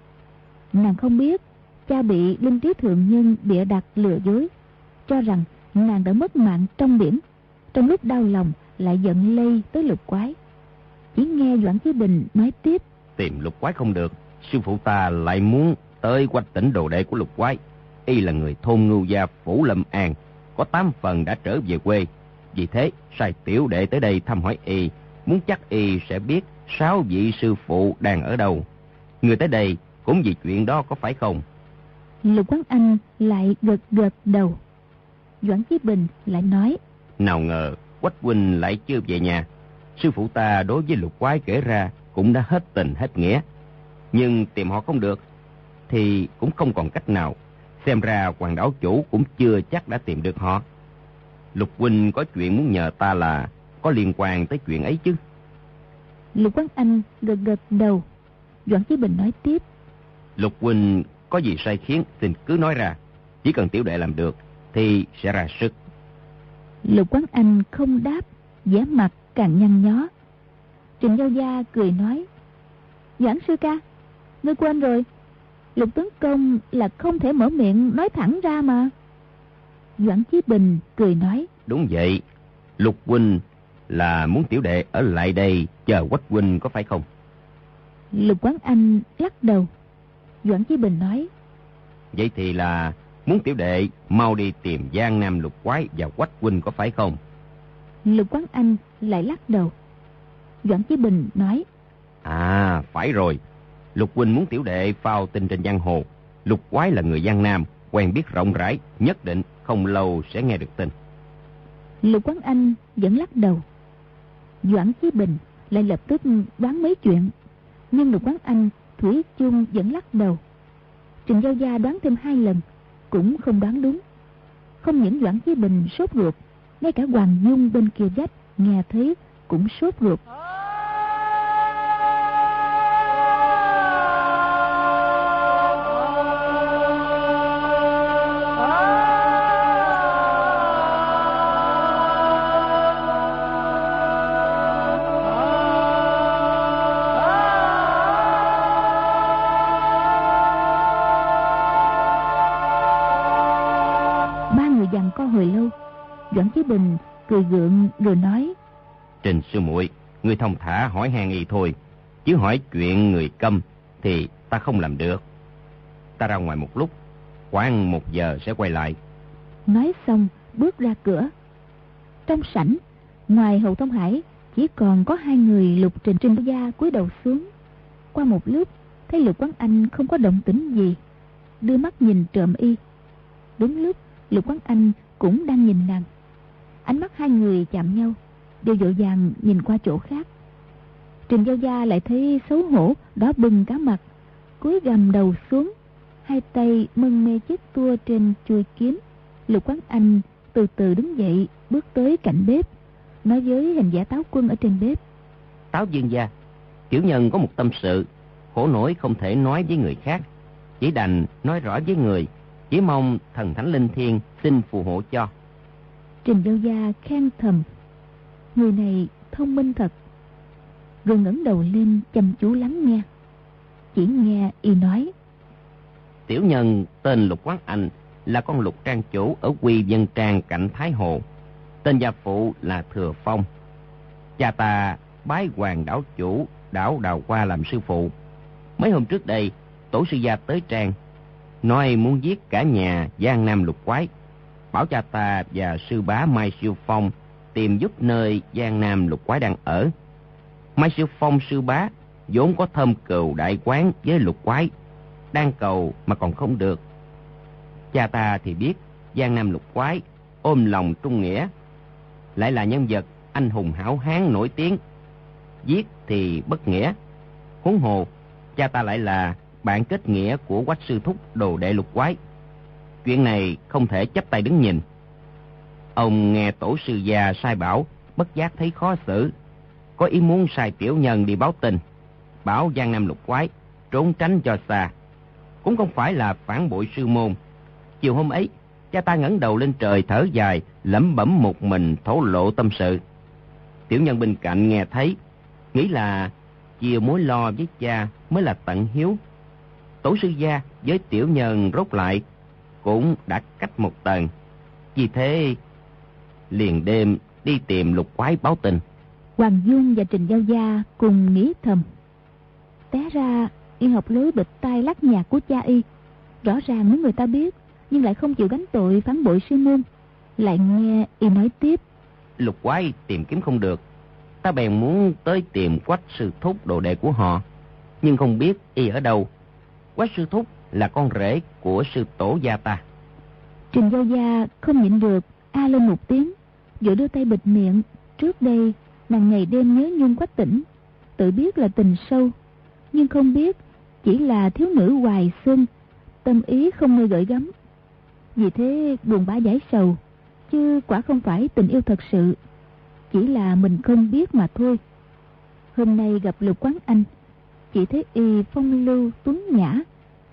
Nàng không biết cha bị Linh Trí thượng nhân bịa đặt lừa dối, cho rằng nàng đã mất mạng trong biển. Trong lúc đau lòng lại giận lây tới Lục Quái. Chỉ nghe Doãn Chí Bình nói tiếp: Tìm Lục Quái không được, sư phụ ta lại muốn tới Quách Tỉnh đồ đệ của Lục Quái. Y là người thôn Ngưu Gia Phủ Lâm An, có 8 phần đã trở về quê. Vì thế sai tiểu đệ tới đây thăm hỏi Y, muốn chắc Y sẽ biết 6 vị sư phụ đang ở đâu. Người tới đây cũng vì chuyện đó, có phải không? Lục Quán Anh lại gật gật đầu. Doãn Chí Bình lại nói: Nào ngờ Quách huynh lại chưa về nhà. Sư phụ ta đối với Lục Quái kể ra cũng đã hết tình hết nghĩa, nhưng tìm họ không được thì cũng không còn cách nào. Xem ra Hoàng đảo chủ cũng chưa chắc đã tìm được họ. Lục huynh có chuyện muốn nhờ ta là có liên quan tới chuyện ấy chứ? Lục Quán Anh gật gật đầu. Doãn Chí Bình nói tiếp: Lục huynh có gì sai khiến xin cứ nói ra. Chỉ cần tiểu đệ làm được thì sẽ ra sức. Lục Quán Anh không đáp, vẻ mặt càng nhăn nhó. Trịnh Giao Gia cười nói: Doãn sư ca, ngươi quên rồi, Lục tướng công là không thể mở miệng nói thẳng ra mà. Doãn Chí Bình cười nói: Đúng vậy, Lục huynh là muốn tiểu đệ ở lại đây chờ Quách huynh có phải không? Lục Quán Anh lắc đầu. Doãn Chí Bình nói: Vậy thì là muốn tiểu đệ mau đi tìm Giang Nam Lục Quái và Quách huynh có phải không? Lục Quán Anh lại lắc đầu. Doãn Chí Bình nói: À, phải rồi. Lục huynh muốn tiểu đệ phao tin trên giang hồ. Lục Quái là người Giang Nam, quen biết rộng rãi, nhất định không lâu sẽ nghe được tin. Lục Quán Anh vẫn lắc đầu. Doãn Chí Bình lại lập tức đoán mấy chuyện, nhưng Lục Quán Anh thủy chung vẫn lắc đầu. Trịnh Giao Gia đoán thêm 2 lần cũng không đoán đúng. Không những Doãn Chí Bình sốt ruột, ngay cả Hoàng Dung bên kia vách nghe thấy cũng sốt ruột. Co hồi lâu, Doãn Chí Bình cười gượng rồi nói: Trình sư muội, người thông thả hỏi han y thôi, chứ hỏi chuyện người câm thì ta không làm được. Ta ra ngoài một lúc, khoảng 1 giờ sẽ quay lại. Nói xong bước ra cửa. Trong sảnh, ngoài Hầu Thông Hải chỉ còn có 2 người. Lục Trình Trinh Gia cúi đầu xuống. Qua một lúc thấy Lục Quán Anh không có động tĩnh gì, đưa mắt nhìn trộm y. Đúng lúc Lục Quán Anh cũng đang nhìn nàng. Ánh mắt 2 người chạm nhau, đều vội vàng nhìn qua chỗ khác. Trình Giao Gia lại thấy xấu hổ, đỏ bừng cả mặt, cúi gằm đầu xuống, 2 tay mân mê chiếc tua trên chuôi kiếm. Lục Quán Anh từ từ đứng dậy, bước tới cạnh bếp, nói với hình vẽ Táo Quân ở trên bếp: Táo vương gia, tiểu nhân có một tâm sự, khổ nỗi không thể nói với người khác, chỉ đành nói rõ với người, chỉ mong thần thánh linh thiêng xin phù hộ cho. Trình Giao Gia khen thầm: Người này thông minh thật. Rồi ngẩng đầu lên chăm chú lắng nghe. Chỉ nghe y nói: Tiểu nhân tên Lục Quán Anh, là con Lục trang chủ ở Quy Vân Trang cạnh Thái Hồ. Tên gia phụ là Thừa Phong. Cha ta bái Hoàng đảo chủ đảo Đào Hoa làm sư phụ. Mấy hôm trước đây, tổ sư gia tới trang, nói muốn giết cả nhà Giang Nam Lục Quái, bảo cha ta và sư bá Mai Siêu Phong tìm giúp nơi Giang Nam Lục Quái đang ở. Mai Siêu Phong sư bá vốn có thâm cừu đại quán với Lục Quái, đang cầu mà còn không được. Cha ta thì biết Giang Nam Lục Quái ôm lòng trung nghĩa, lại là nhân vật anh hùng hảo hán nổi tiếng, giết thì bất nghĩa. Huống hồ cha ta lại là bạn kết nghĩa của Quách sư thúc đồ đệ Lục Quái. Chuyện này không thể chấp tay đứng nhìn. Ông nghe tổ sư già sai bảo, bất giác thấy khó xử, có ý muốn sai tiểu nhân đi báo tin, bảo Giang Nam Lục Quái trốn tránh cho xa, cũng không phải là phản bội sư môn. Chiều hôm ấy, cha ta ngẩng đầu lên trời thở dài, lẩm bẩm một mình thổ lộ tâm sự. Tiểu nhân bên cạnh nghe thấy, nghĩ là chia mối lo với cha mới là tận hiếu. Tổ sư gia với tiểu nhân rốt lại cũng đã cách một tầng, vì thế liền đêm đi tìm Lục Quái báo tin. Hoàng Dung và Trình Giao Gia cùng nghĩ thầm: té ra y học lối bịch tai lắc nhạc của cha y, rõ ràng nếu người ta biết nhưng lại không chịu gánh tội phản bội sư môn. Lại nghe y nói tiếp: Lục Quái tìm kiếm không được, ta bèn muốn tới tìm Quách sư thúc đồ đệ của họ, nhưng không biết y ở đâu. Quách sư thúc là con rể của sư tổ gia ta. Trình Giao Gia không nhịn được a lên một tiếng, vội đưa tay bịt miệng. Trước đây nàng ngày đêm nhớ nhung Quách Tĩnh, tự biết là tình sâu, nhưng không biết chỉ là thiếu nữ hoài xuân, tâm ý không nơi gửi gắm. Vì thế buồn bã giải sầu, chứ quả không phải tình yêu thật sự, chỉ là mình không biết mà thôi. Hôm nay gặp Lục Quán Anh, chỉ thấy y phong lưu tuấn nhã,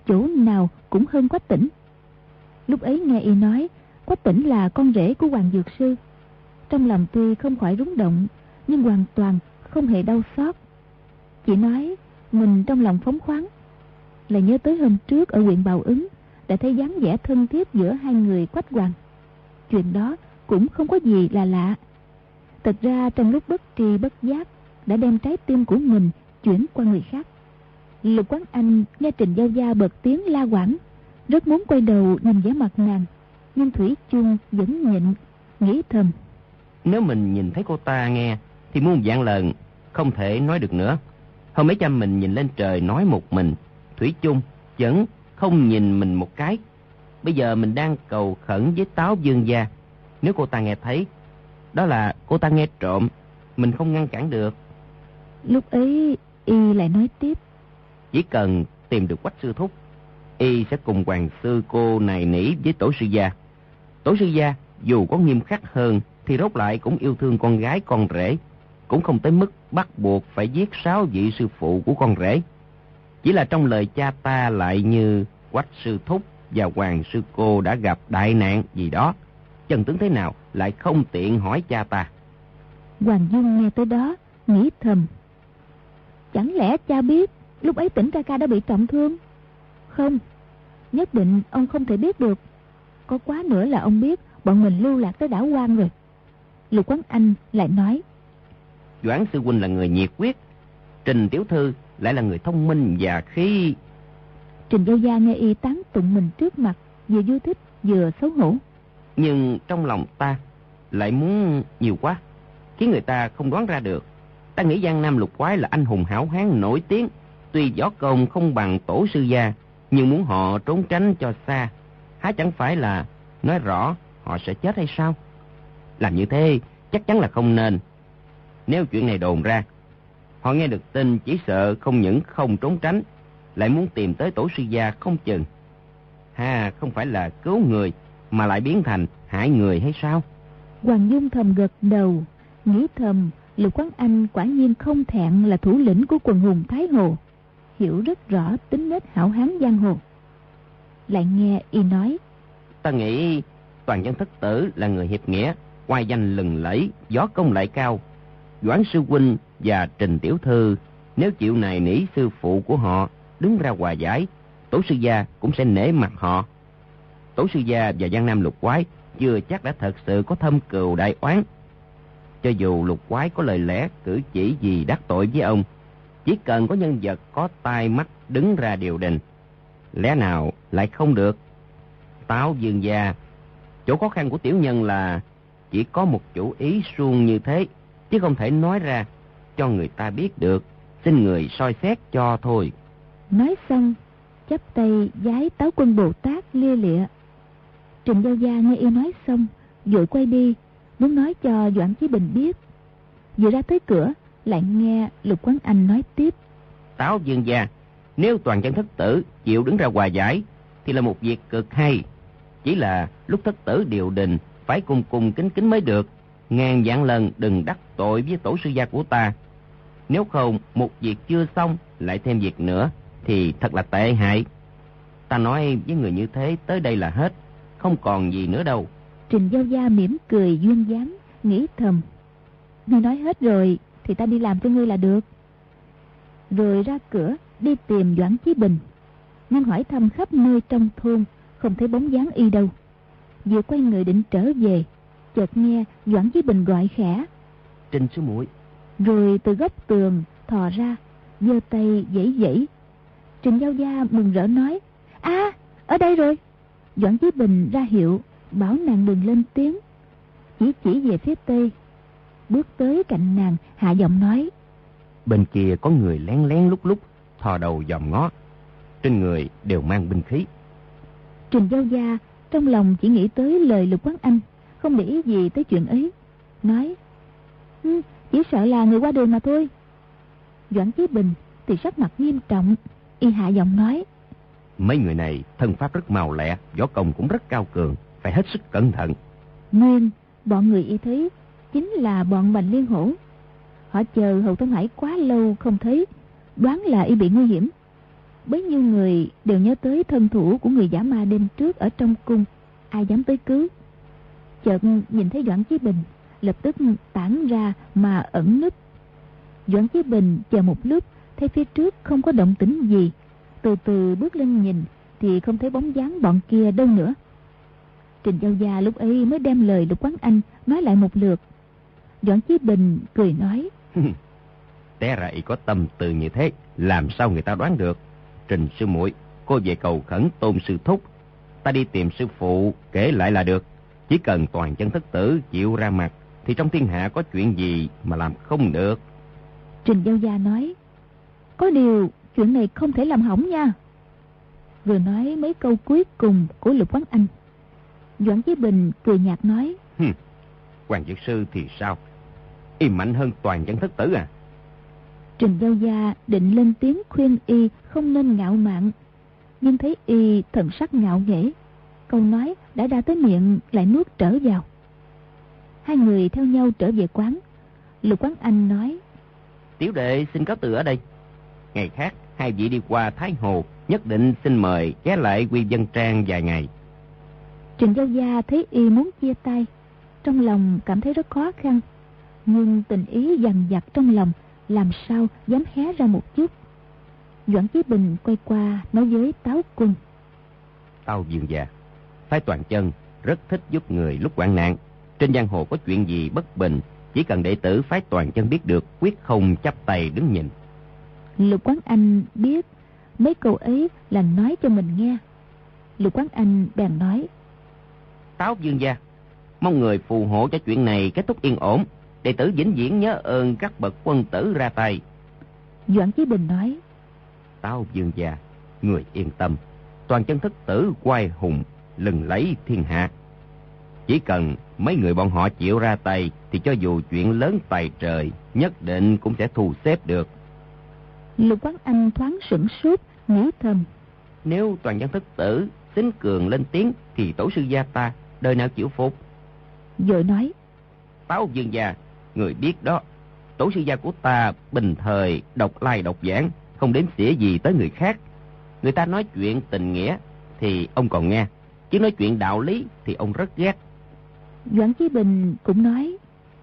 chỗ nào cũng hơn Quách Tĩnh. Lúc ấy nghe y nói Quách Tĩnh là con rể của Hoàng Dược Sư, trong lòng tuy không khỏi rúng động, nhưng hoàn toàn không hề đau xót. Chỉ nói mình trong lòng phóng khoáng, là nhớ tới hôm trước ở huyện Bào Ứng đã thấy dáng vẻ thân thiết giữa hai người Quách Hoàng. Chuyện đó cũng không có gì là lạ. Thật ra trong lúc bất tri bất giác đã đem trái tim của mình chuyển qua người khác. Lục Quán Anh nghe Trình Giao Gia bật tiếng la quảng, rất muốn quay đầu nhìn vẻ mặt nàng, nhưng thủy chung vẫn nhịn, nghĩ thầm: nếu mình nhìn thấy cô ta nghe thì muôn vạn lần không thể nói được nữa. Hôm mấy cha mình nhìn lên trời nói một mình, thủy chung vẫn không nhìn mình một cái. Bây giờ mình đang cầu khẩn với Táo Vương gia, nếu cô ta nghe thấy, đó là cô ta nghe trộm, mình không ngăn cản được. Lúc ấy y lại nói tiếp: chỉ cần tìm được Quách sư thúc, y sẽ cùng hoàng sư cô nài nỉ với tổ sư gia. Tổ sư gia dù có nghiêm khắc hơn thì rốt lại cũng yêu thương con gái con rể, cũng không tới mức bắt buộc phải giết 6 vị sư phụ của con rể. Chỉ là trong lời cha ta lại như Quách sư thúc và hoàng sư cô đã gặp đại nạn gì đó, chân tướng thế nào lại không tiện hỏi cha ta. Hoàng Dung nghe tới đó nghĩ thầm: chẳng lẽ cha biết lúc ấy Tĩnh ca ca đã bị trọng thương? Không, nhất định ông không thể biết được. Có quá nữa là ông biết bọn mình lưu lạc tới đảo Quan rồi. Lục Quán Anh lại nói: Doãn sư huynh là người nhiệt quyết, Trình tiểu thư lại là người thông minh và khí. Trình Giao Gia nghe y tán tụng mình trước mặt, vừa vui thích vừa xấu hổ. Nhưng trong lòng ta lại muốn nhiều quá, khiến người ta không đoán ra được. Ta nghĩ Giang Nam Lục Quái là anh hùng hảo hán nổi tiếng, tuy võ công không bằng tổ sư gia, nhưng muốn họ trốn tránh cho xa, há chẳng phải là nói rõ họ sẽ chết hay sao? Làm như thế chắc chắn là không nên. Nếu chuyện này đồn ra, họ nghe được tin chỉ sợ không những không trốn tránh, lại muốn tìm tới tổ sư gia không chừng. Không phải là cứu người mà lại biến thành hại người hay sao? Hoàng Dung thầm gật đầu, nghĩ thầm Lục Quán Anh quả nhiên không thẹn là thủ lĩnh của quần hùng Thái Hồ, hiểu rất rõ tính nết hảo hán giang hồ. Lại nghe y nói: ta nghĩ Toàn Chân Thất Tử là người hiệp nghĩa, oai danh lừng lẫy, võ công lại cao. Doãn sư huynh và Trình tiểu thư nếu chịu nài nỉ sư phụ của họ đứng ra hòa giải, tổ sư gia cũng sẽ nể mặt họ. Tổ sư gia và Giang Nam Lục Quái chưa chắc đã thật sự có thâm cừu đại oán. Cho dù Lục Quái có lời lẽ cử chỉ gì đắc tội với ông, chỉ cần có nhân vật có tai mắt đứng ra điều đình, lẽ nào lại không được? Táo Vương gia, chỗ khó khăn của tiểu nhân là chỉ có một chủ ý suông như thế, chứ không thể nói ra cho người ta biết được, xin người soi xét cho thôi. Nói xong chắp tay vái Táo Quân Bồ Tát lia lịa. Trình Giao Gia nghe y nói xong vội quay đi, muốn nói cho Doãn Chí Bình biết. Vừa ra tới cửa lại nghe Lục Quán Anh nói tiếp: Táo Vương gia, nếu Toàn Chân Thất Tử chịu đứng ra hòa giải thì là một việc cực hay. Chỉ là lúc Thất Tử điều đình phải cung cung kính kính mới được, ngàn vạn lần đừng đắc tội với tổ sư gia của ta. Nếu không một việc chưa xong lại thêm việc nữa thì thật là tệ hại. Ta nói với người như thế tới đây là hết, không còn gì nữa đâu. Trình Giao Gia mỉm cười duyên dáng, nghĩ thầm: ngươi nói hết rồi thì ta đi làm cho ngươi là được. Rồi ra cửa đi tìm Doãn Chí Bình, năng hỏi thăm khắp nơi trong thôn, không thấy bóng dáng y đâu. Vừa quay người định trở về, chợt nghe Doãn Chí Bình gọi khẽ: Trình sư muội. Rồi từ góc tường thò ra, giơ tay vẫy vẫy. Trình Giao Gia mừng rỡ nói: ở đây rồi. Doãn Chí Bình ra hiệu bảo nàng đừng lên tiếng, chỉ về phía tây, bước tới cạnh nàng hạ giọng nói: Bên kia có người lén lén lúc lúc thò đầu dòm ngó, trên người đều mang binh khí. Trình Giao Gia trong lòng chỉ nghĩ tới lời Lục Quán Anh, không để ý gì tới chuyện ấy, nói: chỉ sợ là người qua đường mà thôi. Doãn Chí Bình thì sắc mặt nghiêm trọng, y hạ giọng nói: Mấy người này thân pháp rất màu lẹ, võ công cũng rất cao cường, phải hết sức cẩn thận. Nguyên bọn người y thấy chính là bọn Bành Liên Hổ. Họ chờ Hầu Tông Hải quá lâu không thấy, đoán là y bị nguy hiểm. bấy nhiêu người đều nhớ tới thân thủ của người giả ma đêm trước ở trong cung, ai dám tới cứu. Chợt nhìn thấy Doãn Chí Bình, lập tức tản ra mà ẩn núp. Doãn Chí Bình chờ một lúc, thấy phía trước không có động tĩnh gì, từ từ bước lên nhìn thì không thấy bóng dáng bọn kia đâu nữa. Trình Giao Gia lúc ấy mới đem lời Lục Quán Anh nói lại một lượt. Doãn Chí Bình cười nói: Té ra y có tâm tư như thế, làm sao người ta đoán được. Trình sư muội, cô về cầu khẩn Tôn sư thúc, ta đi tìm sư phụ kể lại là được. Chỉ cần Toàn Chân thất tử chịu ra mặt thì trong thiên hạ có chuyện gì mà làm không được. Trình Giao Gia nói: Có điều chuyện này không thể làm hỏng nha. Vừa nói mấy câu cuối cùng của Lục Quán Anh. Doãn Chí Bình cười nhạt nói: Hoàng dược sư thì sao? Y mạnh hơn Toàn Chân thất tử à? Trình Giao Gia định lên tiếng khuyên y không nên ngạo mạn, nhưng thấy y thần sắc ngạo nghễ, câu nói đã ra tới miệng lại nuốt trở vào. Hai người theo nhau trở về quán. Lục Quán Anh nói: Tiểu đệ xin cáo từ ở đây. Ngày khác hai vị đi qua Thái Hồ, nhất định xin mời ghé lại Quy Vân Trang vài ngày. Trình Giao Gia thấy y muốn chia tay, trong lòng cảm thấy rất khó khăn, nhưng tình ý dằn vặt trong lòng, làm sao dám hé ra một chút. Doãn Chí Bình quay qua nói với Táo Quân: Tao Dương già, phái Toàn Chân rất thích giúp người lúc hoạn nạn. Trên giang hồ có chuyện gì bất bình, chỉ cần đệ tử phái Toàn Chân biết được, quyết không chắp tay đứng nhìn. Lục Quán Anh biết mấy câu ấy là nói cho mình nghe. Lục Quán Anh bèn nói: Táo Dương gia, mong người phù hộ cho chuyện này kết thúc yên ổn. Đệ tử vĩnh viễn nhớ ơn các bậc quân tử ra tay. Doãn Chí Bình nói: Táo Dương gia, người yên tâm. Toàn Chân thất tử oai hùng, lừng lấy thiên hạ. Chỉ cần mấy người bọn họ chịu ra tay thì cho dù chuyện lớn tài trời nhất định cũng sẽ thu xếp được. Lục Quán Anh thoáng sửng sốt, nghĩ thầm: Nếu Toàn Chân thất tử tính cường lên tiếng thì tổ sư gia ta đời nào chịu phục. Rồi nói: Táo Dương gia, người biết đó, tổ sư gia của ta bình thời độc lai độc giảng, không đếm xỉa gì tới người khác. Người ta nói chuyện tình nghĩa thì ông còn nghe, chứ nói chuyện đạo lý thì ông rất ghét. Doãn Chí Bình cũng nói: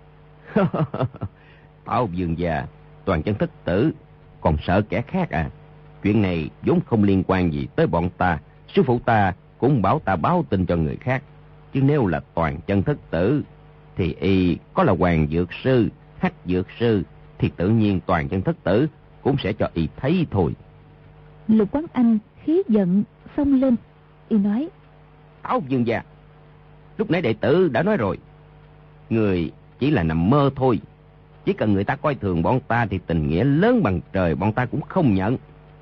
Táo Dương gia, Toàn Chân thất tử còn sợ kẻ khác à? Chuyện này vốn không liên quan gì tới bọn ta. Sư phụ ta cũng bảo ta báo tin cho người khác. Chứ nếu là Toàn Chân thất tử thì y có là Hoàng dược sư, Hắc dược sư thì tự nhiên Toàn Chân thất tử cũng sẽ cho y thấy thôi. Lục Quán Anh khí giận xông lên, y nói: Táo Dương gia, lúc nãy đệ tử đã nói rồi, người chỉ là nằm mơ thôi. Chỉ cần người ta coi thường bọn ta thì tình nghĩa lớn bằng trời bọn ta cũng không nhận.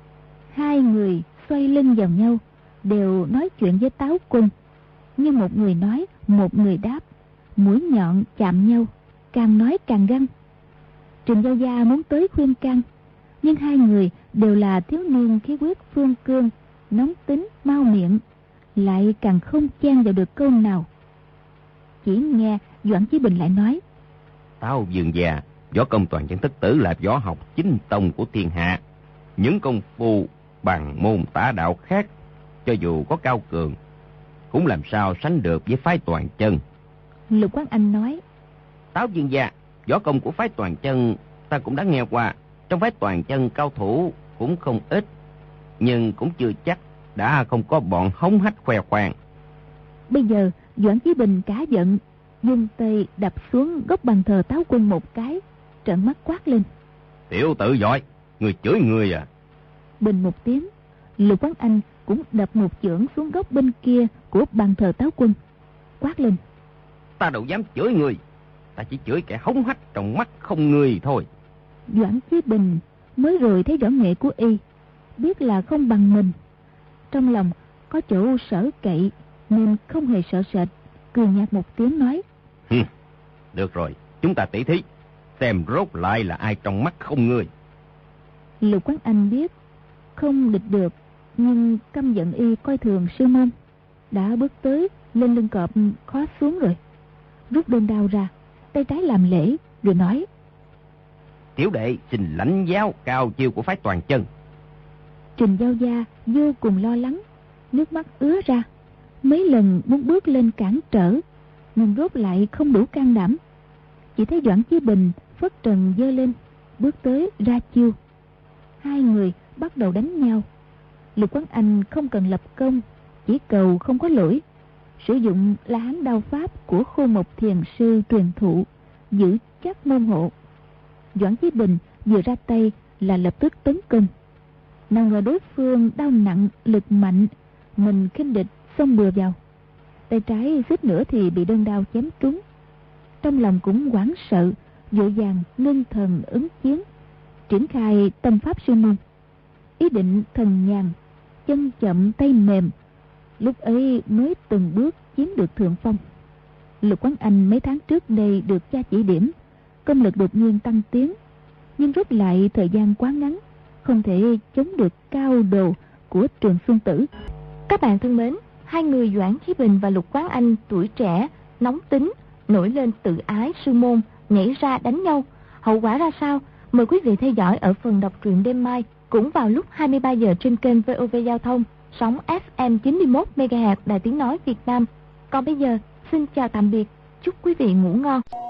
Hai người xoay lưng vào nhau, đều nói chuyện với Táo Quân, nhưng một người nói, một người đáp, mũi nhọn chạm nhau, càng nói càng găng. Trình Giao Gia muốn tới khuyên can, nhưng hai người đều là thiếu niên khí huyết phương cương, nóng tính mau miệng, lại càng không chen vào được câu nào. Chỉ nghe Doãn Chí Bình lại nói: Táo Dương gia, võ công Toàn Chân thất tử là võ học chính tông của thiên hạ. Những công phu bằng môn tả đạo khác, cho dù có cao cường, cũng làm sao sánh được với phái Toàn Chân. Lục Quán Anh nói: Táo Dương gia, võ công của phái Toàn Chân ta cũng đã nghe qua. Trong phái Toàn Chân cao thủ cũng không ít, nhưng cũng chưa chắc đã không có bọn hống hách khoe khoang. Bây giờ Doãn Chí Bình cả giận, dùng tay đập xuống góc bàn thờ Táo Quân một cái, trợn mắt quát lên: Tiểu tử giỏi, người chửi người à? Bình một tiếng, Lục Quán Anh cũng đập một chưởng xuống góc bên kia của bàn thờ Táo Quân, quát lên: Ta đâu dám chửi người, ta chỉ chửi kẻ hống hách trong mắt không người thôi. Doãn Chí Bình mới rồi thấy võ nghệ của y, biết là không bằng mình, trong lòng có chỗ sở cậy nên không hề sợ sệt, cười nhạt một tiếng nói: Được rồi, chúng ta tỉ thí, xem rốt lại là ai trong mắt không người. Lục Quán Anh biết không địch được, nhưng căm giận y coi thường sư môn, đã bước tới lên lưng cọp khó xuống rồi, rút đơn đao ra, tay trái làm lễ rồi nói: Tiểu đệ xin lãnh giáo cao chiêu của phái Toàn Chân. Trình Giao Gia vô cùng lo lắng, nước mắt ứa ra, mấy lần muốn bước lên cản trở, nhưng rốt lại không đủ can đảm. Chỉ thấy Doãn Chí Bình phất trần giơ lên, bước tới ra chiêu. Hai người bắt đầu đánh nhau. Lục Quán Anh không cần lập công, chỉ cầu không có lỗi, sử dụng La Hán đao pháp của Khô Mộc Thiền sư truyền thụ, giữ chắc môn hộ. Doãn Chí Bình vừa ra tay là lập tức tấn công. Nào ngờ đối phương đao nặng lực mạnh, mình khinh địch xông bừa vào, tay trái suýt nữa thì bị đơn đao chém trúng. Trong lòng cũng hoảng sợ, vội vàng ngưng thần ứng chiến, triển khai tâm pháp sư môn, ý định thần nhàn, chân chậm tay mềm, lúc ấy mới từng bước chiếm được thượng phong. Lục Quán Anh mấy tháng trước đây được cha chỉ điểm, công lực đột nhiên tăng tiến, nhưng rút lại thời gian quá ngắn, không thể chống được cao độ của Trường Xuân Tử. Các bạn thân mến, hai người Doãn Chí Bình và Lục Quán Anh tuổi trẻ, nóng tính, nổi lên tự ái sư môn, nhảy ra đánh nhau. Hậu quả ra sao? Mời quý vị theo dõi ở phần đọc truyện đêm mai, cũng vào lúc 23 giờ trên kênh VOV Giao thông, sóng FM 91 MHz Đài Tiếng nói Việt Nam. Còn bây giờ, xin chào tạm biệt, chúc quý vị ngủ ngon.